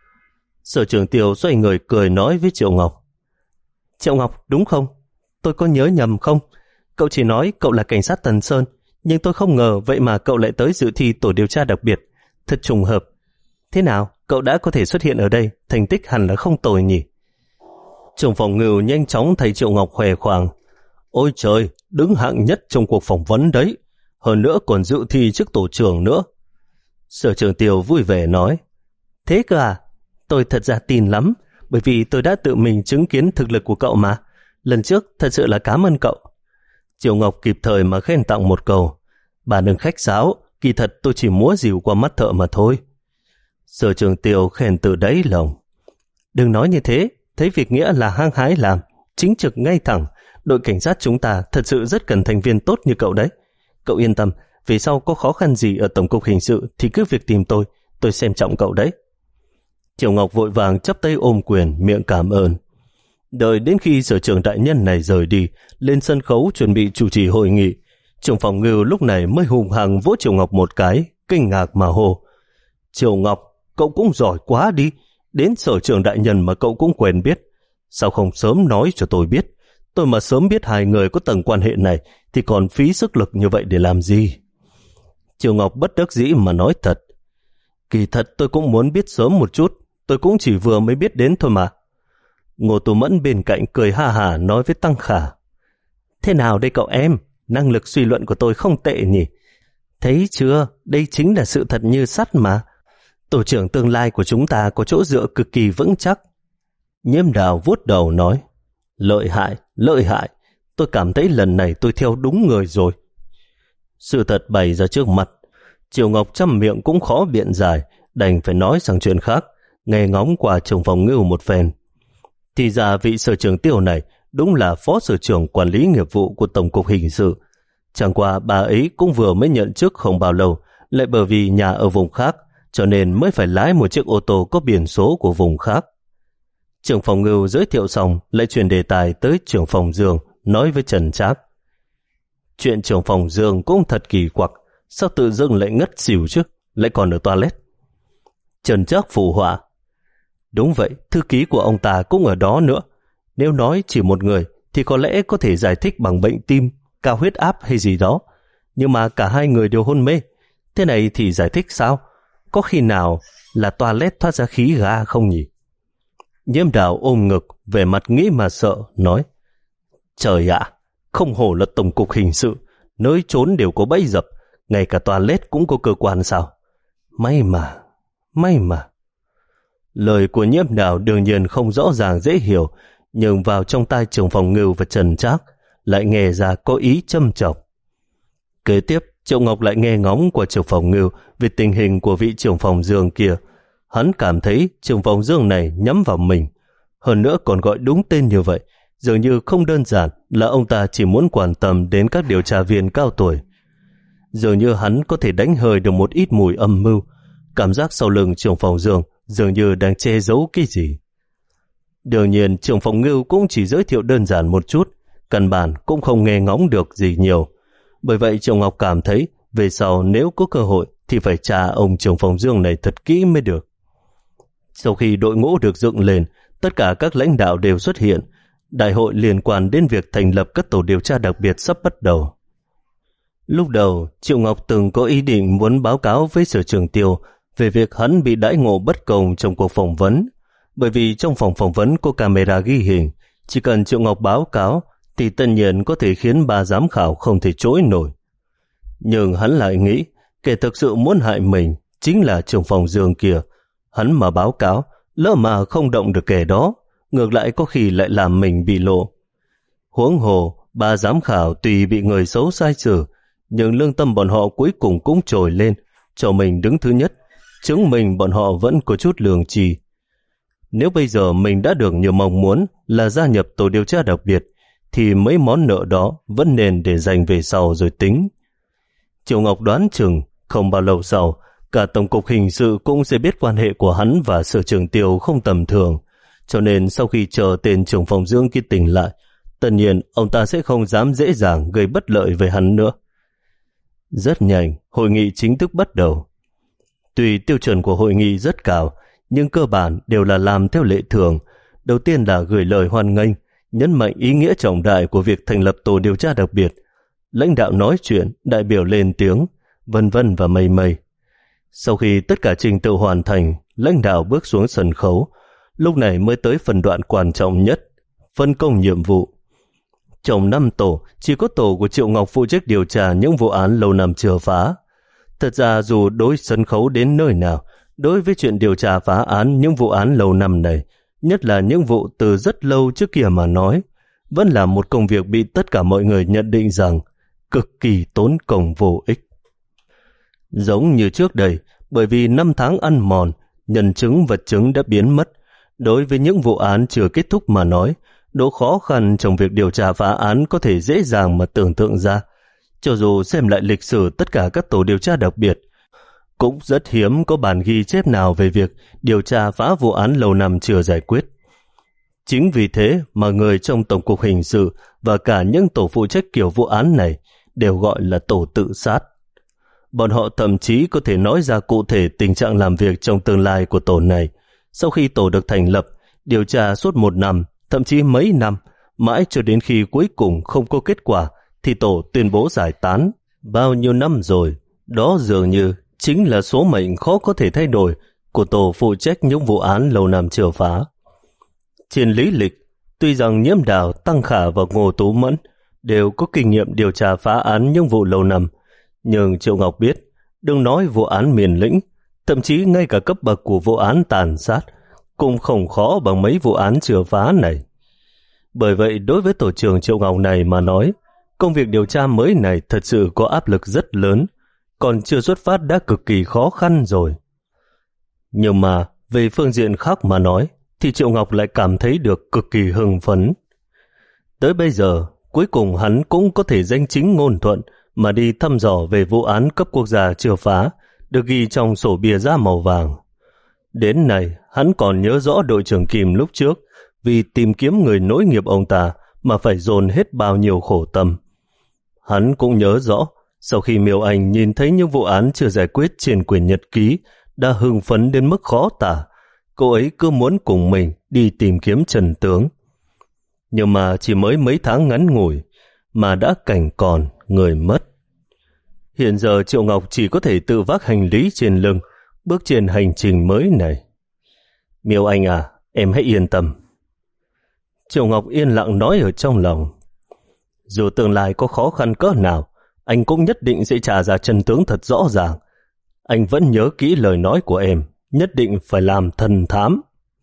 Sở trưởng Tiêu xoay người cười nói với Triệu Ngọc, Triệu Ngọc, đúng không? Tôi có nhớ nhầm không? Cậu chỉ nói cậu là cảnh sát Tần Sơn, nhưng tôi không ngờ vậy mà cậu lại tới dự thi tổ điều tra đặc biệt. Thật trùng hợp. Thế nào, cậu đã có thể xuất hiện ở đây, thành tích hẳn là không tồi nhỉ? Trưởng phòng Ngưu nhanh chóng thấy Triệu Ngọc khỏe khoang. Ôi trời, đứng hạng nhất trong cuộc phỏng vấn đấy. Hơn nữa còn dự thi trước tổ trưởng nữa. Sở trưởng Tiêu vui vẻ nói, thế cơ à? Tôi thật ra tin lắm, bởi vì tôi đã tự mình chứng kiến thực lực của cậu mà. Lần trước thật sự là cảm ơn cậu. Triệu Ngọc kịp thời mà khen tặng một câu, bà đừng khách sáo, kỳ thật tôi chỉ múa dìu qua mắt thợ mà thôi. Sở trưởng Tiêu khen từ đáy lòng, đừng nói như thế, thấy việc nghĩa là hăng hái làm, chính trực ngay thẳng. Đội cảnh sát chúng ta thật sự rất cần thành viên tốt như cậu đấy. Cậu yên tâm, về sau có khó khăn gì ở tổng cục hình sự thì cứ việc tìm tôi, tôi xem trọng cậu đấy. Triệu Ngọc vội vàng chắp tay ôm quyền, miệng cảm ơn. Đợi đến khi sở trưởng đại nhân này rời đi, lên sân khấu chuẩn bị chủ trì hội nghị, trưởng phòng Ngưu lúc này mới hùng hăng vỗ Triệu Ngọc một cái, kinh ngạc mà hô, Triệu Ngọc, cậu cũng giỏi quá đi, đến sở trưởng đại nhân mà cậu cũng quen biết. Sao không sớm nói cho tôi biết? Tôi mà sớm biết hai người có tầng quan hệ này thì còn phí sức lực như vậy để làm gì? Triệu Ngọc bất đắc dĩ mà nói thật, kỳ thật tôi cũng muốn biết sớm một chút, tôi cũng chỉ vừa mới biết đến thôi mà. Ngô Tú Mẫn bên cạnh cười ha hả nói với Tăng Khả, thế nào đây cậu em, năng lực suy luận của tôi không tệ nhỉ? Thấy chưa, đây chính là sự thật như sắt mà. Tổ trưởng tương lai của chúng ta có chỗ dựa cực kỳ vững chắc. Nhiễm Đào vuốt đầu nói, lợi hại, lợi hại, tôi cảm thấy lần này tôi theo đúng người rồi. Sự thật bày ra trước mặt, Triệu Ngọc trăm miệng cũng khó biện giải, đành phải nói sang chuyện khác, nghe ngóng qua trưởng phòng Ngưu một phen. Thì ra vị sở trưởng Tiêu này đúng là phó sở trưởng quản lý nghiệp vụ của tổng cục hình sự. Chẳng qua bà ấy cũng vừa mới nhận chức không bao lâu, lại bởi vì nhà ở vùng khác, cho nên mới phải lái một chiếc ô tô có biển số của vùng khác. Trưởng phòng Ngưu giới thiệu xong, lại chuyển đề tài tới trưởng phòng Dương, nói với Trần Trác. Chuyện trưởng phòng Dương cũng thật kỳ quặc, sao tự dưng lại ngất xỉu chứ, lại còn ở toilet. Trần Trác phụ họa, đúng vậy, thư ký của ông ta cũng ở đó nữa. Nếu nói chỉ một người thì có lẽ có thể giải thích bằng bệnh tim, cao huyết áp hay gì đó. Nhưng mà cả hai người đều hôn mê. Thế này thì giải thích sao? Có khi nào là toilet thoát ra khí ga không nhỉ? Nhiễm Đào ôm ngực, vẻ mặt nghĩ mà sợ, nói, trời ạ, không hổ là tổng cục hình sự, nơi trốn đều có bẫy dập, ngay cả toilet cũng có cơ quan sao? May mà, may mà. Lời của Nhiễm Đào đương nhiên không rõ ràng dễ hiểu, nhưng vào trong tai trưởng phòng Ngưu và Trần Trác lại nghe ra có ý châm chọc. Kế tiếp, Triệu Ngọc lại nghe ngóng của trưởng phòng Ngưu về tình hình của vị trưởng phòng Dương kia. Hắn cảm thấy trưởng phòng Dương này nhắm vào mình, hơn nữa còn gọi đúng tên như vậy, dường như không đơn giản là ông ta chỉ muốn quan tâm đến các điều tra viên cao tuổi. Dường như hắn có thể đánh hơi được một ít mùi âm mưu, cảm giác sau lưng trưởng phòng Dương dường như đang che giấu cái gì. Đương nhiên trưởng phòng Ngưu cũng chỉ giới thiệu đơn giản một chút, căn bản cũng không nghe ngóng được gì nhiều. Bởi vậy Triệu Ngọc cảm thấy về sau nếu có cơ hội thì phải tra ông trưởng phòng Dương này thật kỹ mới được. Sau khi đội ngũ được dựng lên, tất cả các lãnh đạo đều xuất hiện. Đại hội liên quan đến việc thành lập các tổ điều tra đặc biệt sắp bắt đầu. Lúc đầu, Triệu Ngọc từng có ý định muốn báo cáo với sở trưởng Tiêu về việc hắn bị đãi ngộ bất công trong cuộc phỏng vấn. Bởi vì trong phòng phỏng vấn có camera ghi hình, chỉ cần Triệu Ngọc báo cáo thì tất nhiên có thể khiến ba giám khảo không thể chối nổi. Nhưng hắn lại nghĩ kẻ thực sự muốn hại mình chính là trưởng phòng Dương kia. Hắn mà báo cáo, lỡ mà không động được kẻ đó, ngược lại có khi lại làm mình bị lộ. Huống hồ, ba giám khảo tùy bị người xấu sai xử, nhưng lương tâm bọn họ cuối cùng cũng trồi lên, cho mình đứng thứ nhất, chứng minh bọn họ vẫn có chút lương tri. Nếu bây giờ mình đã được như mong muốn là gia nhập tổ điều tra đặc biệt, thì mấy món nợ đó vẫn nên để dành về sau rồi tính. Triệu Ngọc đoán chừng không bao lâu sau, cả Tổng cục Hình sự cũng sẽ biết quan hệ của hắn và Sở trưởng Tiêu không tầm thường, cho nên sau khi chờ tên trưởng phòng Dương kia tỉnh lại, tất nhiên ông ta sẽ không dám dễ dàng gây bất lợi với hắn nữa. Rất nhanh, hội nghị chính thức bắt đầu. Tuy tiêu chuẩn của hội nghị rất cao, nhưng cơ bản đều là làm theo lệ thường. Đầu tiên là gửi lời hoan nghênh, nhấn mạnh ý nghĩa trọng đại của việc thành lập tổ điều tra đặc biệt. Lãnh đạo nói chuyện, đại biểu lên tiếng, vân vân và mây mây. Sau khi tất cả trình tự hoàn thành, lãnh đạo bước xuống sân khấu. Lúc này mới tới phần đoạn quan trọng nhất, phân công nhiệm vụ. Trong năm tổ, chỉ có tổ của Triệu Ngọc phụ trách điều tra những vụ án lâu năm chưa phá. Thật ra dù đối sân khấu đến nơi nào, đối với chuyện điều tra phá án những vụ án lâu năm này, nhất là những vụ từ rất lâu trước kia mà nói, vẫn là một công việc bị tất cả mọi người nhận định rằng cực kỳ tốn công vô ích. Giống như trước đây, bởi vì năm tháng ăn mòn, nhân chứng vật chứng đã biến mất, đối với những vụ án chưa kết thúc mà nói, độ khó khăn trong việc điều tra phá án có thể dễ dàng mà tưởng tượng ra. Cho dù xem lại lịch sử tất cả các tổ điều tra đặc biệt, cũng rất hiếm có bản ghi chép nào về việc điều tra phá vụ án lâu năm chưa giải quyết. Chính vì thế mà người trong Tổng cục Hình sự và cả những tổ phụ trách kiểu vụ án này đều gọi là tổ tự sát. Bọn họ thậm chí có thể nói ra cụ thể tình trạng làm việc trong tương lai của tổ này. Sau khi tổ được thành lập, điều tra suốt một năm, thậm chí mấy năm, mãi cho đến khi cuối cùng không có kết quả, thì tổ tuyên bố giải tán. Bao nhiêu năm rồi, đó dường như chính là số mệnh khó có thể thay đổi của tổ phụ trách những vụ án lâu năm chưa phá. Trên lý lịch, tuy rằng Nhiễm Đào, Tăng Khả và Ngô Tú Mẫn đều có kinh nghiệm điều tra phá án những vụ lâu năm, nhưng Triệu Ngọc biết, đừng nói vụ án miền lĩnh, thậm chí ngay cả cấp bậc của vụ án tàn sát cũng không khó bằng mấy vụ án chưa phá này. Bởi vậy, đối với tổ trưởng Triệu Ngọc này mà nói, công việc điều tra mới này thật sự có áp lực rất lớn, còn chưa xuất phát đã cực kỳ khó khăn rồi. Nhưng mà, về phương diện khác mà nói, thì Triệu Ngọc lại cảm thấy được cực kỳ hưng phấn. Tới bây giờ, cuối cùng hắn cũng có thể danh chính ngôn thuận mà đi thăm dò về vụ án cấp quốc gia chưa phá, được ghi trong sổ bìa da màu vàng. Đến nay, hắn còn nhớ rõ đội trưởng Kim lúc trước, vì tìm kiếm người nối nghiệp ông ta mà phải dồn hết bao nhiêu khổ tâm. Hắn cũng nhớ rõ, sau khi Miêu Anh nhìn thấy những vụ án chưa giải quyết trên quyển nhật ký, đã hưng phấn đến mức khó tả. Cô ấy cứ muốn cùng mình đi tìm kiếm trần tướng. Nhưng mà chỉ mới mấy tháng ngắn ngủi, mà đã cảnh còn, người mất. Hiện giờ Triệu Ngọc chỉ có thể tự vác hành lý trên lưng, bước trên hành trình mới này. Miêu Anh à, em hãy yên tâm. Triệu Ngọc yên lặng nói ở trong lòng. Dù tương lai có khó khăn cỡ nào, anh cũng nhất định sẽ trả ra chân tướng thật rõ ràng. Anh vẫn nhớ kỹ lời nói của em, nhất định phải làm thần thám.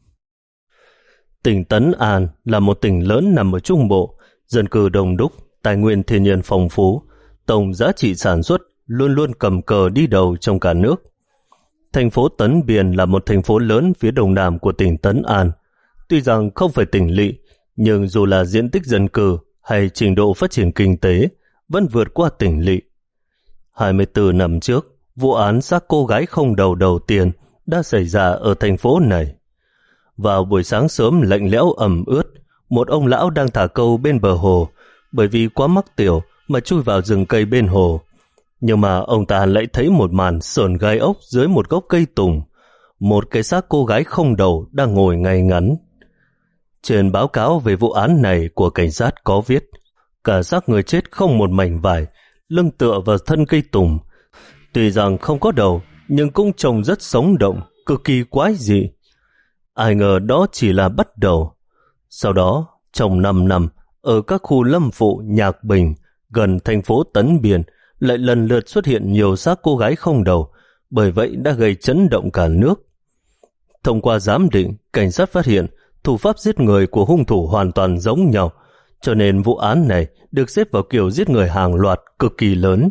Tỉnh Tấn An là một tỉnh lớn nằm ở Trung Bộ, dân cư đông đúc, tài nguyên thiên nhiên phong phú, tổng giá trị sản xuất luôn luôn cầm cờ đi đầu trong cả nước. Thành phố Tấn Biên là một thành phố lớn phía đông nam của tỉnh Tấn An. Tuy rằng không phải tỉnh lỵ, nhưng dù là diện tích dân cư hay trình độ phát triển kinh tế, vẫn vượt qua tỉnh lỵ. hai mươi tư năm trước, vụ án xác cô gái không đầu đầu tiên đã xảy ra ở thành phố này. Vào buổi sáng sớm lạnh lẽo ẩm ướt, một ông lão đang thả câu bên bờ hồ, bởi vì quá mắc tiểu mà chui vào rừng cây bên hồ. Nhưng mà ông ta lại thấy một màn sởn gai ốc dưới một gốc cây tùng. Một cái xác cô gái không đầu đang ngồi ngay ngắn. Trên báo cáo về vụ án này của cảnh sát có viết, cả xác người chết không một mảnh vải, lưng tựa vào thân cây tùng. Tuy rằng không có đầu, nhưng cũng trông rất sống động, cực kỳ quái dị. Ai ngờ đó chỉ là bắt đầu. Sau đó, trong năm năm, ở các khu lâm phụ Nhạc Bình, gần thành phố Tấn Biên, lại lần lượt xuất hiện nhiều xác cô gái không đầu, bởi vậy đã gây chấn động cả nước. Thông qua giám định, cảnh sát phát hiện thủ pháp giết người của hung thủ hoàn toàn giống nhau, cho nên vụ án này được xếp vào kiểu giết người hàng loạt cực kỳ lớn.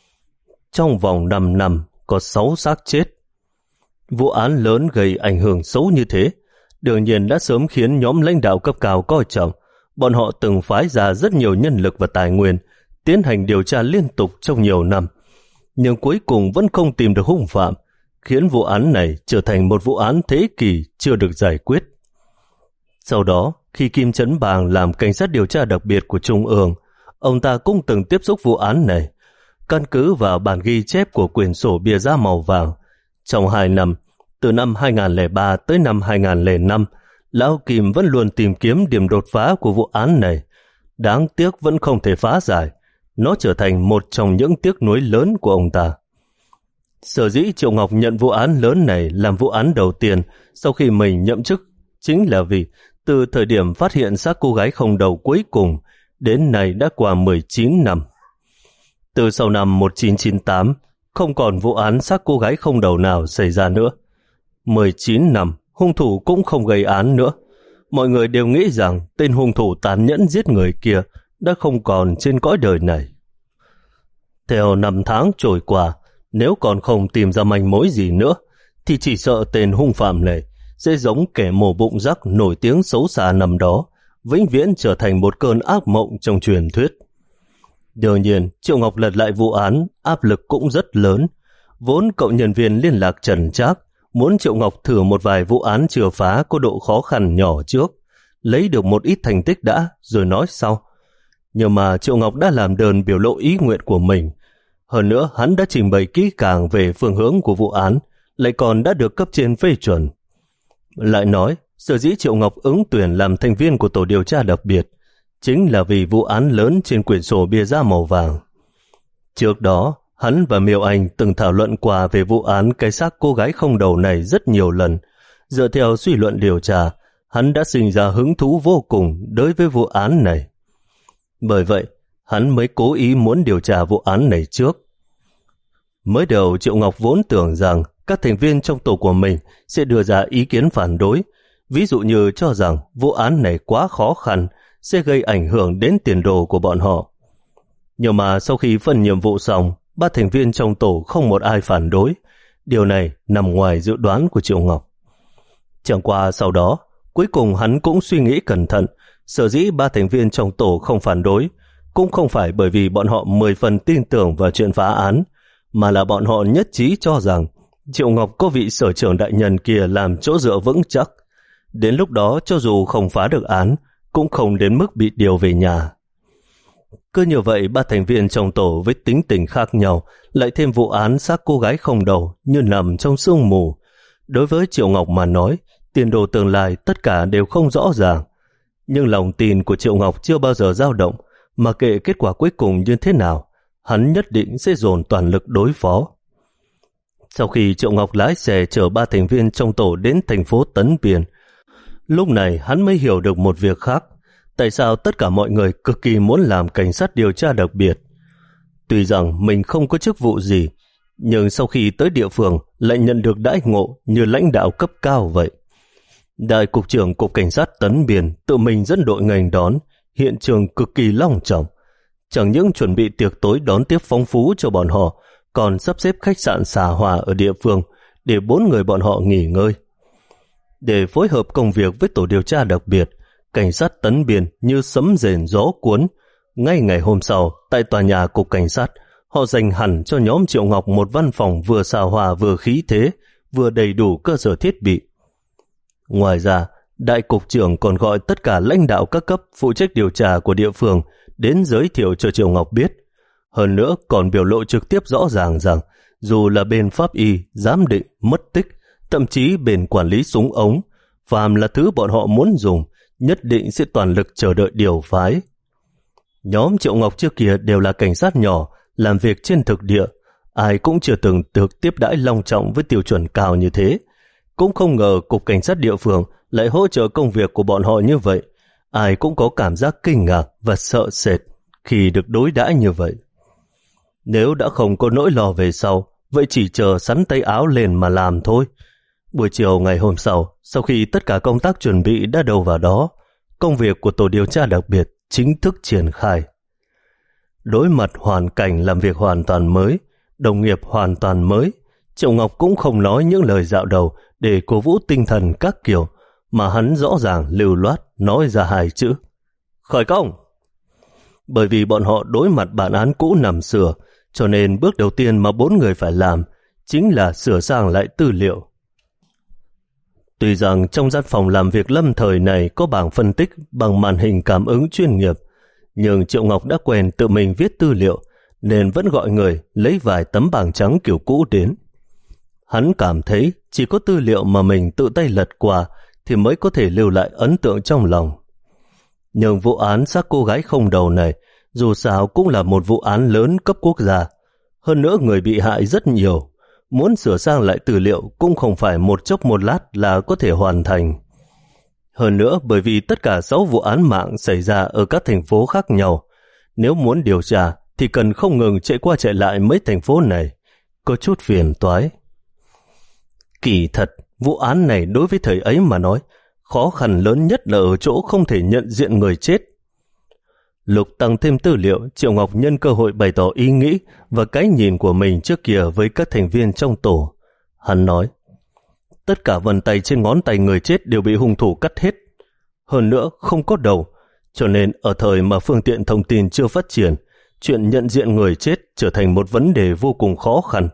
Trong vòng năm năm có sáu xác chết. Vụ án lớn gây ảnh hưởng xấu như thế, đương nhiên đã sớm khiến nhóm lãnh đạo cấp cao coi trọng. Bọn họ từng phái ra rất nhiều nhân lực và tài nguyên, tiến hành điều tra liên tục trong nhiều năm, nhưng cuối cùng vẫn không tìm được hung phạm, khiến vụ án này trở thành một vụ án thế kỷ chưa được giải quyết. Sau đó, khi Kim Trấn Bàng làm cảnh sát điều tra đặc biệt của Trung ương, ông ta cũng từng tiếp xúc vụ án này. Căn cứ vào bản ghi chép của quyển sổ bìa da màu vàng, trong hai năm, từ năm hai không không ba tới năm hai không không năm, Lão Kim vẫn luôn tìm kiếm điểm đột phá của vụ án này. Đáng tiếc vẫn không thể phá giải. Nó trở thành một trong những tiếc nuối lớn của ông ta. Sở dĩ Triệu Ngọc nhận vụ án lớn này làm vụ án đầu tiên sau khi mình nhậm chức chính là vì từ thời điểm phát hiện xác cô gái không đầu cuối cùng đến nay đã qua mười chín năm. Từ sau năm một nghìn chín trăm chín mươi tám, không còn vụ án xác cô gái không đầu nào xảy ra nữa. mười chín năm, hung thủ cũng không gây án nữa. Mọi người đều nghĩ rằng tên hung thủ tàn nhẫn giết người kia đã không còn trên cõi đời này. Theo năm tháng trôi qua, nếu còn không tìm ra manh mối gì nữa, thì chỉ sợ tên hung phạm này sẽ giống kẻ mổ bụng rắc nổi tiếng xấu xa năm đó, vĩnh viễn trở thành một cơn ác mộng trong truyền thuyết. Đương nhiên, Triệu Ngọc lật lại vụ án, áp lực cũng rất lớn. Vốn cậu nhân viên liên lạc Trần Trác muốn Triệu Ngọc thử một vài vụ án chưa phá có độ khó khăn nhỏ trước, lấy được một ít thành tích đã, rồi nói sau. Nhưng mà Triệu Ngọc đã làm đơn biểu lộ ý nguyện của mình. Hơn nữa, hắn đã trình bày kỹ càng về phương hướng của vụ án, lại còn đã được cấp trên phê chuẩn. Lại nói, sở dĩ Triệu Ngọc ứng tuyển làm thành viên của tổ điều tra đặc biệt, chính là vì vụ án lớn trên quyển sổ bìa da màu vàng. Trước đó, hắn và Miêu Anh từng thảo luận qua về vụ án cái xác cô gái không đầu này rất nhiều lần. Dựa theo suy luận điều tra, hắn đã sinh ra hứng thú vô cùng đối với vụ án này. Bởi vậy, hắn mới cố ý muốn điều tra vụ án này trước. Mới đầu Triệu Ngọc vốn tưởng rằng các thành viên trong tổ của mình sẽ đưa ra ý kiến phản đối, ví dụ như cho rằng vụ án này quá khó khăn, sẽ gây ảnh hưởng đến tiền đồ của bọn họ. Nhưng mà sau khi phân nhiệm vụ xong, ba thành viên trong tổ không một ai phản đối. Điều này nằm ngoài dự đoán của Triệu Ngọc. Chẳng qua sau đó, cuối cùng hắn cũng suy nghĩ cẩn thận, sở dĩ ba thành viên trong tổ không phản đối, cũng không phải bởi vì bọn họ mười phần tin tưởng vào chuyện phá án, mà là bọn họ nhất trí cho rằng Triệu Ngọc có vị sở trưởng đại nhân kia làm chỗ dựa vững chắc. Đến lúc đó cho dù không phá được án, cũng không đến mức bị điều về nhà. Cứ như vậy, ba thành viên trong tổ với tính tình khác nhau, lại thêm vụ án xác cô gái không đầu như nằm trong sương mù. Đối với Triệu Ngọc mà nói, tiền đồ tương lai tất cả đều không rõ ràng. Nhưng lòng tin của Triệu Ngọc chưa bao giờ dao động, mà kệ kết quả cuối cùng như thế nào, hắn nhất định sẽ dồn toàn lực đối phó. Sau khi Triệu Ngọc lái xe chở ba thành viên trong tổ đến thành phố Tấn Biên, lúc này hắn mới hiểu được một việc khác. Tại sao tất cả mọi người cực kỳ muốn làm cảnh sát điều tra đặc biệt? Tuy rằng mình không có chức vụ gì, nhưng sau khi tới địa phương lại nhận được đãi ngộ như lãnh đạo cấp cao vậy. Đại cục trưởng Cục Cảnh sát Tấn Biên tự mình dẫn đội nghênh đón, hiện trường cực kỳ long trọng. Chẳng những chuẩn bị tiệc tối đón tiếp phong phú cho bọn họ, còn sắp xếp khách sạn xà hòa ở địa phương để bốn người bọn họ nghỉ ngơi. Để phối hợp công việc với tổ điều tra đặc biệt, cảnh sát Tấn Biên như sấm rền gió cuốn. Ngay ngày hôm sau, tại tòa nhà Cục Cảnh sát, họ dành hẳn cho nhóm Triệu Ngọc một văn phòng vừa xa hoa vừa khí thế, vừa đầy đủ cơ sở thiết bị. Ngoài ra, đại cục trưởng còn gọi tất cả lãnh đạo các cấp phụ trách điều tra của địa phương đến giới thiệu cho Triệu Ngọc biết. Hơn nữa còn biểu lộ trực tiếp rõ ràng rằng dù là bên pháp y, giám định, mất tích, thậm chí bên quản lý súng ống, phàm là thứ bọn họ muốn dùng, nhất định sẽ toàn lực chờ đợi điều phái. Nhóm Triệu Ngọc trước kia đều là cảnh sát nhỏ, làm việc trên thực địa, ai cũng chưa từng được tiếp đãi long trọng với tiêu chuẩn cao như thế. Cũng không ngờ Cục Cảnh sát địa phương lại hỗ trợ công việc của bọn họ như vậy. Ai cũng có cảm giác kinh ngạc và sợ sệt khi được đối đãi như vậy. Nếu đã không có nỗi lo về sau, vậy chỉ chờ sắn tay áo lên mà làm thôi. Buổi chiều ngày hôm sau, sau khi tất cả công tác chuẩn bị đã đâu vào đó, công việc của tổ điều tra đặc biệt chính thức triển khai. Đối mặt hoàn cảnh làm việc hoàn toàn mới, đồng nghiệp hoàn toàn mới, Triệu Ngọc cũng không nói những lời dạo đầu để cổ vũ tinh thần các kiểu, mà hắn rõ ràng lưu loát nói ra hai chữ: khởi công. Bởi vì bọn họ đối mặt bản án cũ nằm sửa, cho nên bước đầu tiên mà bốn người phải làm chính là sửa sang lại tư liệu. Tuy rằng trong gian phòng làm việc lâm thời này có bảng phân tích bằng màn hình cảm ứng chuyên nghiệp, nhưng Triệu Ngọc đã quen tự mình viết tư liệu nên vẫn gọi người lấy vài tấm bảng trắng kiểu cũ đến. Hắn cảm thấy chỉ có tư liệu mà mình tự tay lật qua thì mới có thể lưu lại ấn tượng trong lòng. Nhưng vụ án xác cô gái không đầu này dù sao cũng là một vụ án lớn cấp quốc gia. Hơn nữa người bị hại rất nhiều. Muốn sửa sang lại tư liệu cũng không phải một chốc một lát là có thể hoàn thành. Hơn nữa bởi vì tất cả sáu vụ án mạng xảy ra ở các thành phố khác nhau, nếu muốn điều tra thì cần không ngừng chạy qua chạy lại mấy thành phố này, có chút phiền toái. Kỳ thật, vụ án này đối với thời ấy mà nói, khó khăn lớn nhất là ở chỗ không thể nhận diện người chết. Lục tăng thêm tư liệu, Triệu Ngọc nhân cơ hội bày tỏ ý nghĩ và cái nhìn của mình trước kia với các thành viên trong tổ. Hắn nói, tất cả vân tay trên ngón tay người chết đều bị hung thủ cắt hết. Hơn nữa không có đầu, cho nên ở thời mà phương tiện thông tin chưa phát triển, chuyện nhận diện người chết trở thành một vấn đề vô cùng khó khăn.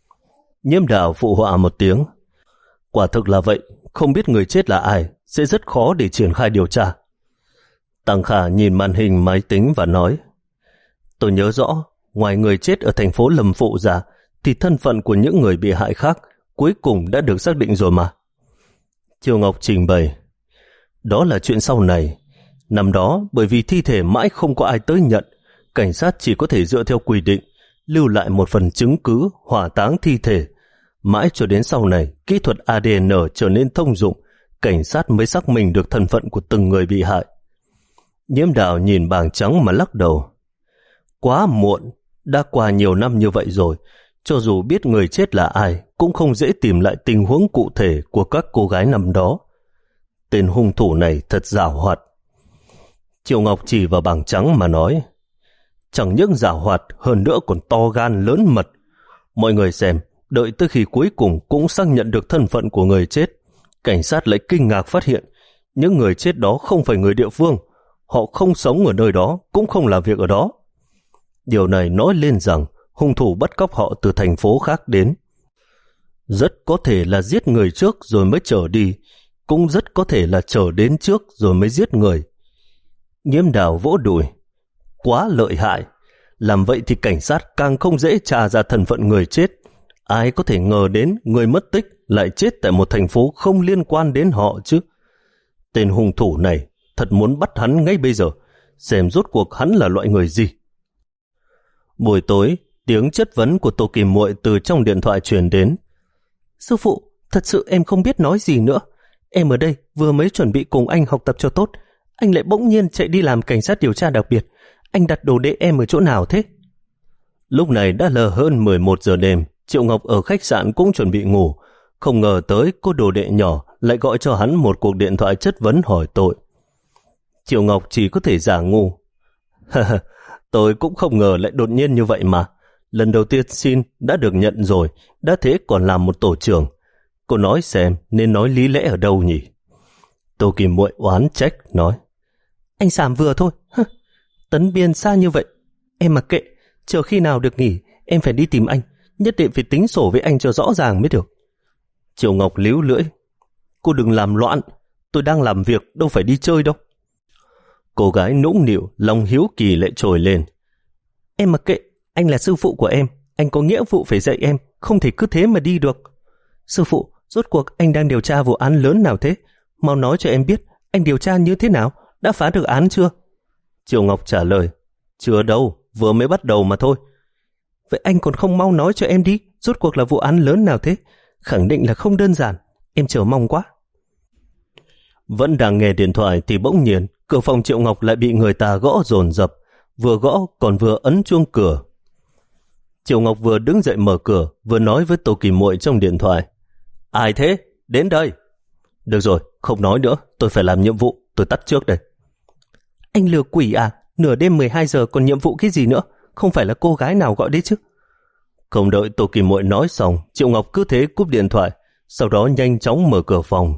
Nhiễm Đạo phụ họa một tiếng. Quả thực là vậy, không biết người chết là ai, sẽ rất khó để triển khai điều tra. Tăng Khả nhìn màn hình máy tính và nói, tôi nhớ rõ, ngoài người chết ở thành phố Lâm Phụ ra, thì thân phận của những người bị hại khác cuối cùng đã được xác định rồi mà. Triều Ngọc trình bày, đó là chuyện sau này. Năm đó, bởi vì thi thể mãi không có ai tới nhận, cảnh sát chỉ có thể dựa theo quy định, lưu lại một phần chứng cứ hỏa táng thi thể. Mãi cho đến sau này, kỹ thuật a đê en trở nên thông dụng, cảnh sát mới xác minh được thân phận của từng người bị hại. Nhiễm Đạo nhìn bảng trắng mà lắc đầu. Quá muộn, đã qua nhiều năm như vậy rồi, cho dù biết người chết là ai, cũng không dễ tìm lại tình huống cụ thể của các cô gái năm đó. Tên hung thủ này thật giảo hoạt. Triệu Ngọc chỉ vào bảng trắng mà nói, chẳng những giảo hoạt, hơn nữa còn to gan lớn mật. Mọi người xem, đợi tới khi cuối cùng cũng xác nhận được thân phận của người chết, cảnh sát lại kinh ngạc phát hiện những người chết đó không phải người địa phương. Họ không sống ở nơi đó, cũng không làm việc ở đó. Điều này nói lên rằng hung thủ bắt cóc họ từ thành phố khác đến. Rất có thể là giết người trước rồi mới trở đi, cũng rất có thể là trở đến trước rồi mới giết người. Nhiễm Đạo vỗ đùi. Quá lợi hại. Làm vậy thì cảnh sát càng không dễ tra ra thân phận người chết. Ai có thể ngờ đến người mất tích lại chết tại một thành phố không liên quan đến họ chứ. Tên hung thủ này thật muốn bắt hắn ngay bây giờ, xem rốt cuộc hắn là loại người gì. Buổi tối, tiếng chất vấn của Tô Kim Muội từ trong điện thoại truyền đến. Sư phụ, thật sự em không biết nói gì nữa. Em ở đây vừa mới chuẩn bị cùng anh học tập cho tốt, anh lại bỗng nhiên chạy đi làm cảnh sát điều tra đặc biệt. Anh đặt đồ đệ em ở chỗ nào thế? Lúc này đã là hơn mười một giờ đêm, Triệu Ngọc ở khách sạn cũng chuẩn bị ngủ. Không ngờ tới cô đồ đệ nhỏ lại gọi cho hắn một cuộc điện thoại chất vấn hỏi tội. Triệu Ngọc chỉ có thể giả ngu. Tôi cũng không ngờ lại đột nhiên như vậy mà. Lần đầu tiên xin đã được nhận rồi, đã thế còn làm một tổ trưởng. Cô nói xem nên nói lý lẽ ở đâu nhỉ? Tô Kim Muội oán trách nói. Anh xàm vừa thôi. Tấn Biên xa như vậy. Em mặc kệ, chờ khi nào được nghỉ, em phải đi tìm anh. Nhất định phải tính sổ với anh cho rõ ràng mới được. Triệu Ngọc líu lưỡi. Cô đừng làm loạn, tôi đang làm việc, đâu phải đi chơi đâu. Cô gái nũng nịu, lòng hiếu kỳ lại trồi lên. Em mặc kệ, anh là sư phụ của em, anh có nghĩa vụ phải dạy em, không thể cứ thế mà đi được. Sư phụ, rốt cuộc anh đang điều tra vụ án lớn nào thế? Mau nói cho em biết, anh điều tra như thế nào? Đã phá được án chưa? Triệu Ngọc trả lời. Chưa đâu, vừa mới bắt đầu mà thôi. Vậy anh còn không mau nói cho em đi, rốt cuộc là vụ án lớn nào thế? Khẳng định là không đơn giản, em chờ mong quá. Vẫn đang nghe điện thoại thì bỗng nhiên cửa phòng Triệu Ngọc lại bị người ta gõ dồn dập, vừa gõ còn vừa ấn chuông cửa. Triệu Ngọc vừa đứng dậy mở cửa, vừa nói với Tô Kỳ Muội trong điện thoại. Ai thế? Đến đây. Được rồi, không nói nữa, tôi phải làm nhiệm vụ, tôi tắt trước đây. Anh lừa quỷ à? Nửa đêm mười hai giờ còn nhiệm vụ cái gì nữa? Không phải là cô gái nào gọi đấy chứ? Không đợi Tô Kỳ Muội nói xong, Triệu Ngọc cứ thế cúp điện thoại, sau đó nhanh chóng mở cửa phòng.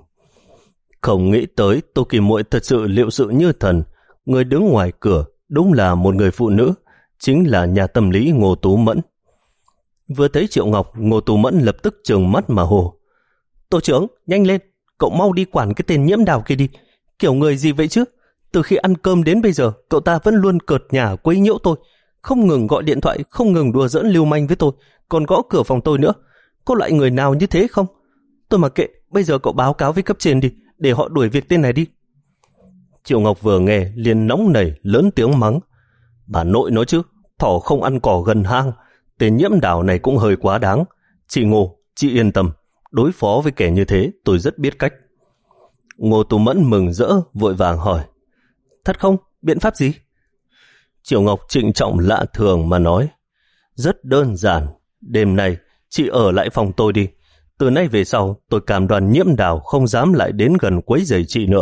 Không nghĩ tới Tô Kỳ Muội thật sự liệu sự như thần. Người đứng ngoài cửa đúng là một người phụ nữ, chính là nhà tâm lý Ngô Tú Mẫn. Vừa thấy Triệu Ngọc, Ngô Tú Mẫn lập tức trừng mắt mà hồ. Tổ trưởng, nhanh lên, cậu mau đi quản cái tên Nhiễm Đào kia đi. Kiểu người gì vậy chứ? Từ khi ăn cơm đến bây giờ, cậu ta vẫn luôn cợt nhả quấy nhiễu tôi, không ngừng gọi điện thoại, không ngừng đùa giỡn lưu manh với tôi, còn gõ cửa phòng tôi nữa. Có loại người nào như thế không? Tôi mặc kệ, bây giờ cậu báo cáo với cấp trên đi, để họ đuổi việc tên này đi. Triệu Ngọc vừa nghe liền nóng nảy lớn tiếng mắng. Bà nội nói chứ, thỏ không ăn cỏ gần hang, tên Nhiễm Đào này cũng hơi quá đáng. Chị Ngô, chị yên tâm, đối phó với kẻ như thế tôi rất biết cách. Ngô Tú Mẫn mừng rỡ vội vàng hỏi. Thật không? Biện pháp gì? Triệu Ngọc trịnh trọng lạ thường mà nói. Rất đơn giản, đêm nay chị ở lại phòng tôi đi. Từ nay về sau tôi cam đoan Nhiễm Đào không dám lại đến gần quấy rầy chị nữa.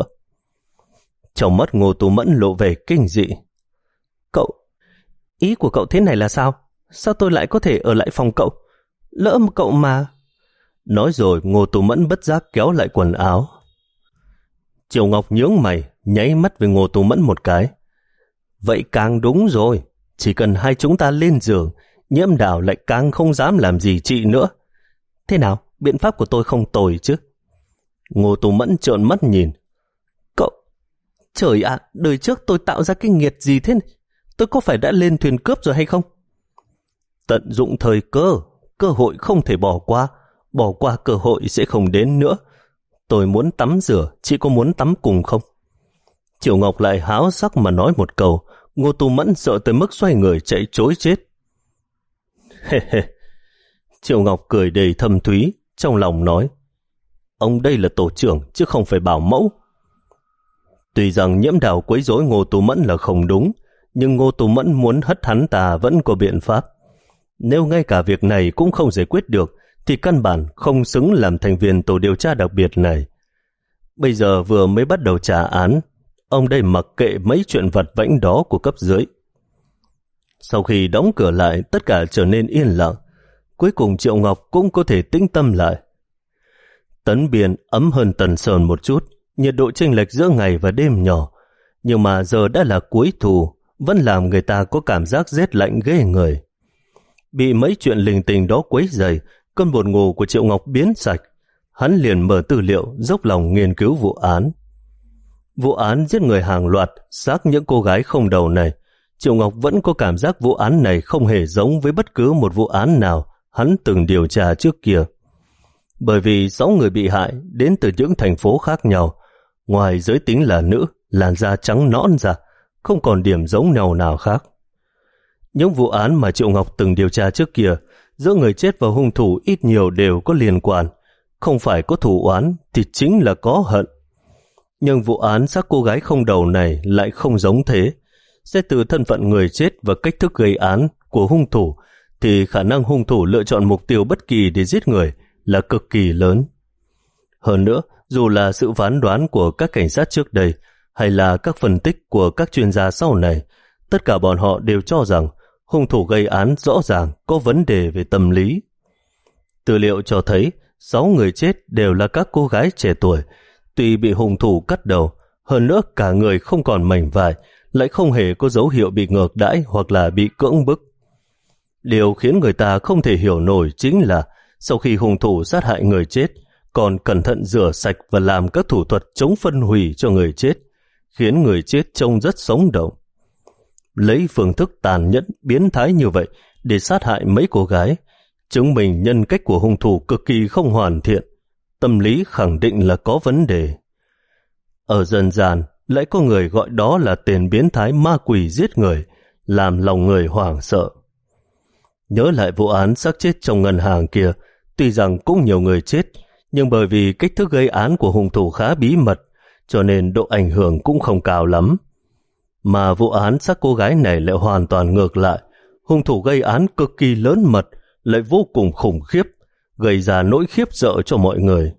Trong mắt Ngô Tú Mẫn lộ vẻ kinh dị. Cậu, ý của cậu thế này là sao? Sao tôi lại có thể ở lại phòng cậu? Lỡ mà cậu mà... Nói rồi Ngô Tú Mẫn bất giác kéo lại quần áo. Triệu Ngọc nhướng mày, nháy mắt với Ngô Tú Mẫn một cái. Vậy càng đúng rồi, chỉ cần hai chúng ta lên giường, Nhiễm Đào lại càng không dám làm gì chị nữa. Thế nào, biện pháp của tôi không tồi chứ? Ngô Tú Mẫn trợn mắt nhìn. Cậu, trời ạ, đời trước tôi tạo ra cái nghiệt gì thế này? Tôi có phải đã lên thuyền cướp rồi hay không? Tận dụng thời cơ, cơ hội không thể bỏ qua, bỏ qua cơ hội sẽ không đến nữa. Tôi muốn tắm rửa, chị có muốn tắm cùng không? Triệu Ngọc lại háo sắc mà nói một câu. Ngô Tú Mẫn sợ tới mức xoay người chạy trối chết. Hê hê. Triệu Ngọc cười đầy thâm thúy, trong lòng nói. Ông đây là tổ trưởng chứ không phải bảo mẫu. Tuy rằng Nhiễm Đào quấy rối Ngô Tú Mẫn là không đúng, nhưng Ngô Tú Mẫn muốn hất hắn ta vẫn có biện pháp. Nếu ngay cả việc này cũng không giải quyết được, thì căn bản không xứng làm thành viên tổ điều tra đặc biệt này. Bây giờ vừa mới bắt đầu trả án, ông đây mặc kệ mấy chuyện vặt vãnh đó của cấp dưới. Sau khi đóng cửa lại, tất cả trở nên yên lặng. Cuối cùng Triệu Ngọc cũng có thể tĩnh tâm lại. Tấn Biên ấm hơn Tần Sơn một chút, nhiệt độ chênh lệch giữa ngày và đêm nhỏ, nhưng mà giờ đã là cuối thu, vẫn làm người ta có cảm giác rét lạnh ghê người. Bị mấy chuyện linh tinh đó quấy rầy, cơn buồn ngủ của Triệu Ngọc biến sạch. Hắn liền mở tư liệu, dốc lòng nghiên cứu vụ án. Vụ án giết người hàng loạt, xác những cô gái không đầu này, Triệu Ngọc vẫn có cảm giác vụ án này không hề giống với bất cứ một vụ án nào hắn từng điều tra trước kia. Bởi vì sáu người bị hại đến từ những thành phố khác nhau, ngoài giới tính là nữ, làn da trắng nõn ra, không còn điểm giống nhau nào khác. Những vụ án mà Triệu Ngọc từng điều tra trước kia, giữa người chết và hung thủ ít nhiều đều có liên quan, không phải có thù oán thì chính là có hận. Nhưng vụ án xác cô gái không đầu này lại không giống thế. Xét từ thân phận người chết và cách thức gây án của hung thủ thì khả năng hung thủ lựa chọn mục tiêu bất kỳ để giết người là cực kỳ lớn. Hơn nữa, dù là sự phán đoán của các cảnh sát trước đây hay là các phân tích của các chuyên gia sau này, tất cả bọn họ đều cho rằng hung thủ gây án rõ ràng có vấn đề về tâm lý. Tư liệu cho thấy sáu người chết đều là các cô gái trẻ tuổi, tuy bị hung thủ cắt đầu, hơn nữa cả người không còn mảnh vải, lại không hề có dấu hiệu bị ngược đãi hoặc là bị cưỡng bức. Điều khiến người ta không thể hiểu nổi chính là sau khi hung thủ sát hại người chết, còn cẩn thận rửa sạch và làm các thủ thuật chống phân hủy cho người chết, khiến người chết trông rất sống động. Lấy phương thức tàn nhẫn, biến thái như vậy để sát hại mấy cô gái, chứng minh nhân cách của hung thủ cực kỳ không hoàn thiện, tâm lý khẳng định là có vấn đề. Ở dân gian, lại có người gọi đó là tên biến thái ma quỷ giết người, làm lòng người hoảng sợ. Nhớ lại vụ án xác chết trong ngân hàng kia, tuy rằng cũng nhiều người chết, nhưng bởi vì cách thức gây án của hung thủ khá bí mật, cho nên độ ảnh hưởng cũng không cao lắm. Mà vụ án xác cô gái này lại hoàn toàn ngược lại. hung thủ gây án cực kỳ lớn mật, lại vô cùng khủng khiếp, gây ra nỗi khiếp sợ cho mọi người.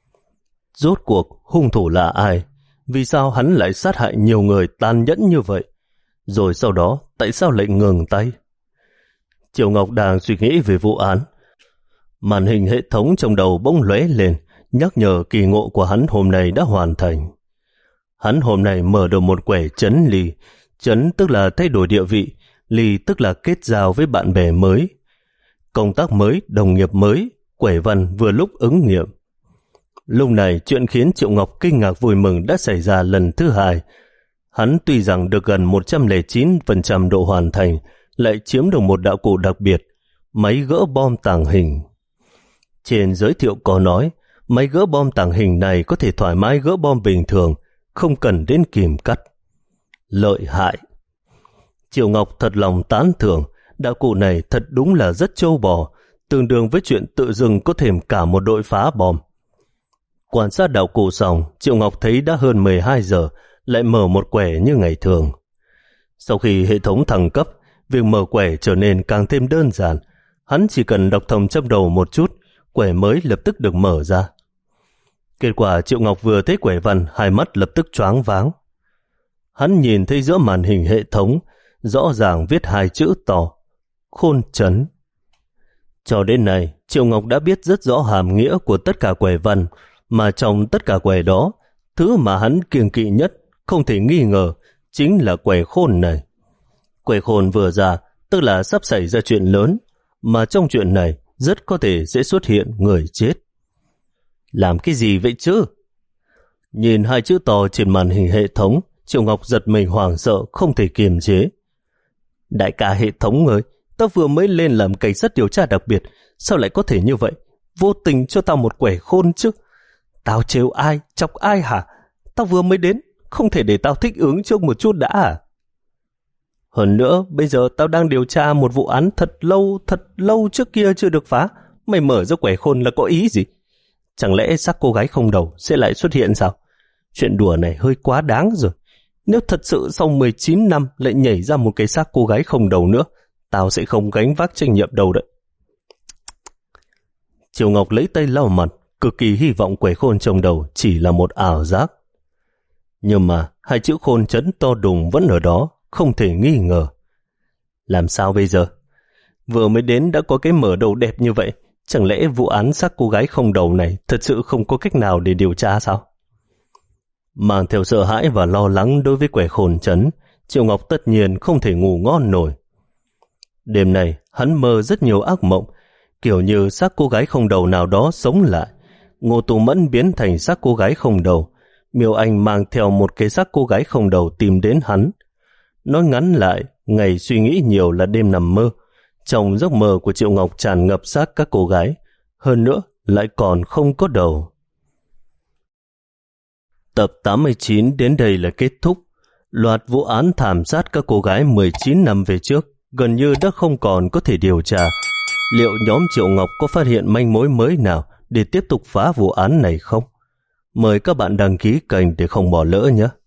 Rốt cuộc hung thủ là ai? Vì sao hắn lại sát hại nhiều người tàn nhẫn như vậy? Rồi sau đó tại sao lại ngừng tay? Triệu Ngọc đang suy nghĩ về vụ án. Màn hình hệ thống trong đầu bỗng lóe lên, nhắc nhở kỳ ngộ của hắn hôm nay đã hoàn thành. Hắn hôm nay mở được một quẻ chấn ly. Chấn tức là thay đổi địa vị, ly tức là kết giao với bạn bè mới. Công tác mới, đồng nghiệp mới, quẻ văn vừa lúc ứng nghiệm. Lúc này chuyện khiến Triệu Ngọc kinh ngạc vui mừng đã xảy ra lần thứ hai. Hắn tuy rằng được gần một trăm lẻ chín phần trăm độ hoàn thành, lại chiếm được một đạo cụ đặc biệt, máy gỡ bom tàng hình. Trên giới thiệu có nói, máy gỡ bom tàng hình này có thể thoải mái gỡ bom bình thường, không cần đến kìm cắt. Lợi hại. Triệu Ngọc thật lòng tán thưởng, đạo cụ này thật đúng là rất trâu bò, tương đương với chuyện tự dưng có thêm cả một đội phá bom. Quan sát đạo cụ xong, Triệu Ngọc thấy đã hơn mười hai giờ, lại mở một quẻ như ngày thường. Sau khi hệ thống thăng cấp, việc mở quẻ trở nên càng thêm đơn giản. Hắn chỉ cần đọc thông trong đầu một chút, quẻ mới lập tức được mở ra. Kết quả Triệu Ngọc vừa thấy quẻ văn, hai mắt lập tức choáng váng. Hắn nhìn thấy giữa màn hình hệ thống, rõ ràng viết hai chữ to, Khôn Trấn. Cho đến nay, Triệu Ngọc đã biết rất rõ hàm nghĩa của tất cả quẻ văn, mà trong tất cả quẻ đó, thứ mà hắn kiêng kỵ nhất, không thể nghi ngờ, chính là quẻ khôn này. Quẻ khôn vừa ra, tức là sắp xảy ra chuyện lớn, mà trong chuyện này rất có thể sẽ xuất hiện người chết. Làm cái gì vậy chứ? Nhìn hai chữ to trên màn hình hệ thống, Triệu Ngọc giật mình hoảng sợ, không thể kiềm chế. Đại ca hệ thống ơi, tao vừa mới lên làm cảnh sát điều tra đặc biệt, sao lại có thể như vậy? Vô tình cho tao một quẻ khôn chứ? Tao trêu ai, chọc ai hả? Tao vừa mới đến, không thể để tao thích ứng trước một chút đã à? Hơn nữa, bây giờ tao đang điều tra một vụ án thật lâu, thật lâu trước kia chưa được phá. Mày mở ra quẻ khôn là có ý gì? Chẳng lẽ xác cô gái không đầu sẽ lại xuất hiện sao? Chuyện đùa này hơi quá đáng rồi. Nếu thật sự sau mười chín năm lại nhảy ra một cái xác cô gái không đầu nữa, tao sẽ không gánh vác trách nhiệm đâu đấy. Triệu Ngọc lấy tay lau mặt, cực kỳ hy vọng quẻ khôn trong đầu chỉ là một ảo giác. Nhưng mà hai chữ Khôn Trấn to đùng vẫn ở đó, không thể nghi ngờ. Làm sao bây giờ? Vừa mới đến đã có cái mở đầu đẹp như vậy, chẳng lẽ vụ án xác cô gái không đầu này thật sự không có cách nào để điều tra sao? Mang theo sợ hãi và lo lắng đối với quẻ Khôn Trấn, Triệu Ngọc tất nhiên không thể ngủ ngon nổi. Đêm này, hắn mơ rất nhiều ác mộng, kiểu như xác cô gái không đầu nào đó sống lại, Ngô Tú Mẫn biến thành xác cô gái không đầu, Miêu Anh mang theo một cái xác cô gái không đầu tìm đến hắn. Nói ngắn lại, ngày suy nghĩ nhiều là đêm nằm mơ. Trong giấc mơ của Triệu Ngọc tràn ngập xác các cô gái, hơn nữa lại còn không có đầu. Tập tám mươi chín đến đây là kết thúc. Loạt vụ án thảm sát các cô gái mười chín năm về trước gần như đã không còn có thể điều tra. Liệu nhóm Triệu Ngọc có phát hiện manh mối mới nào để tiếp tục phá vụ án này không? Mời các bạn đăng ký kênh để không bỏ lỡ nhé.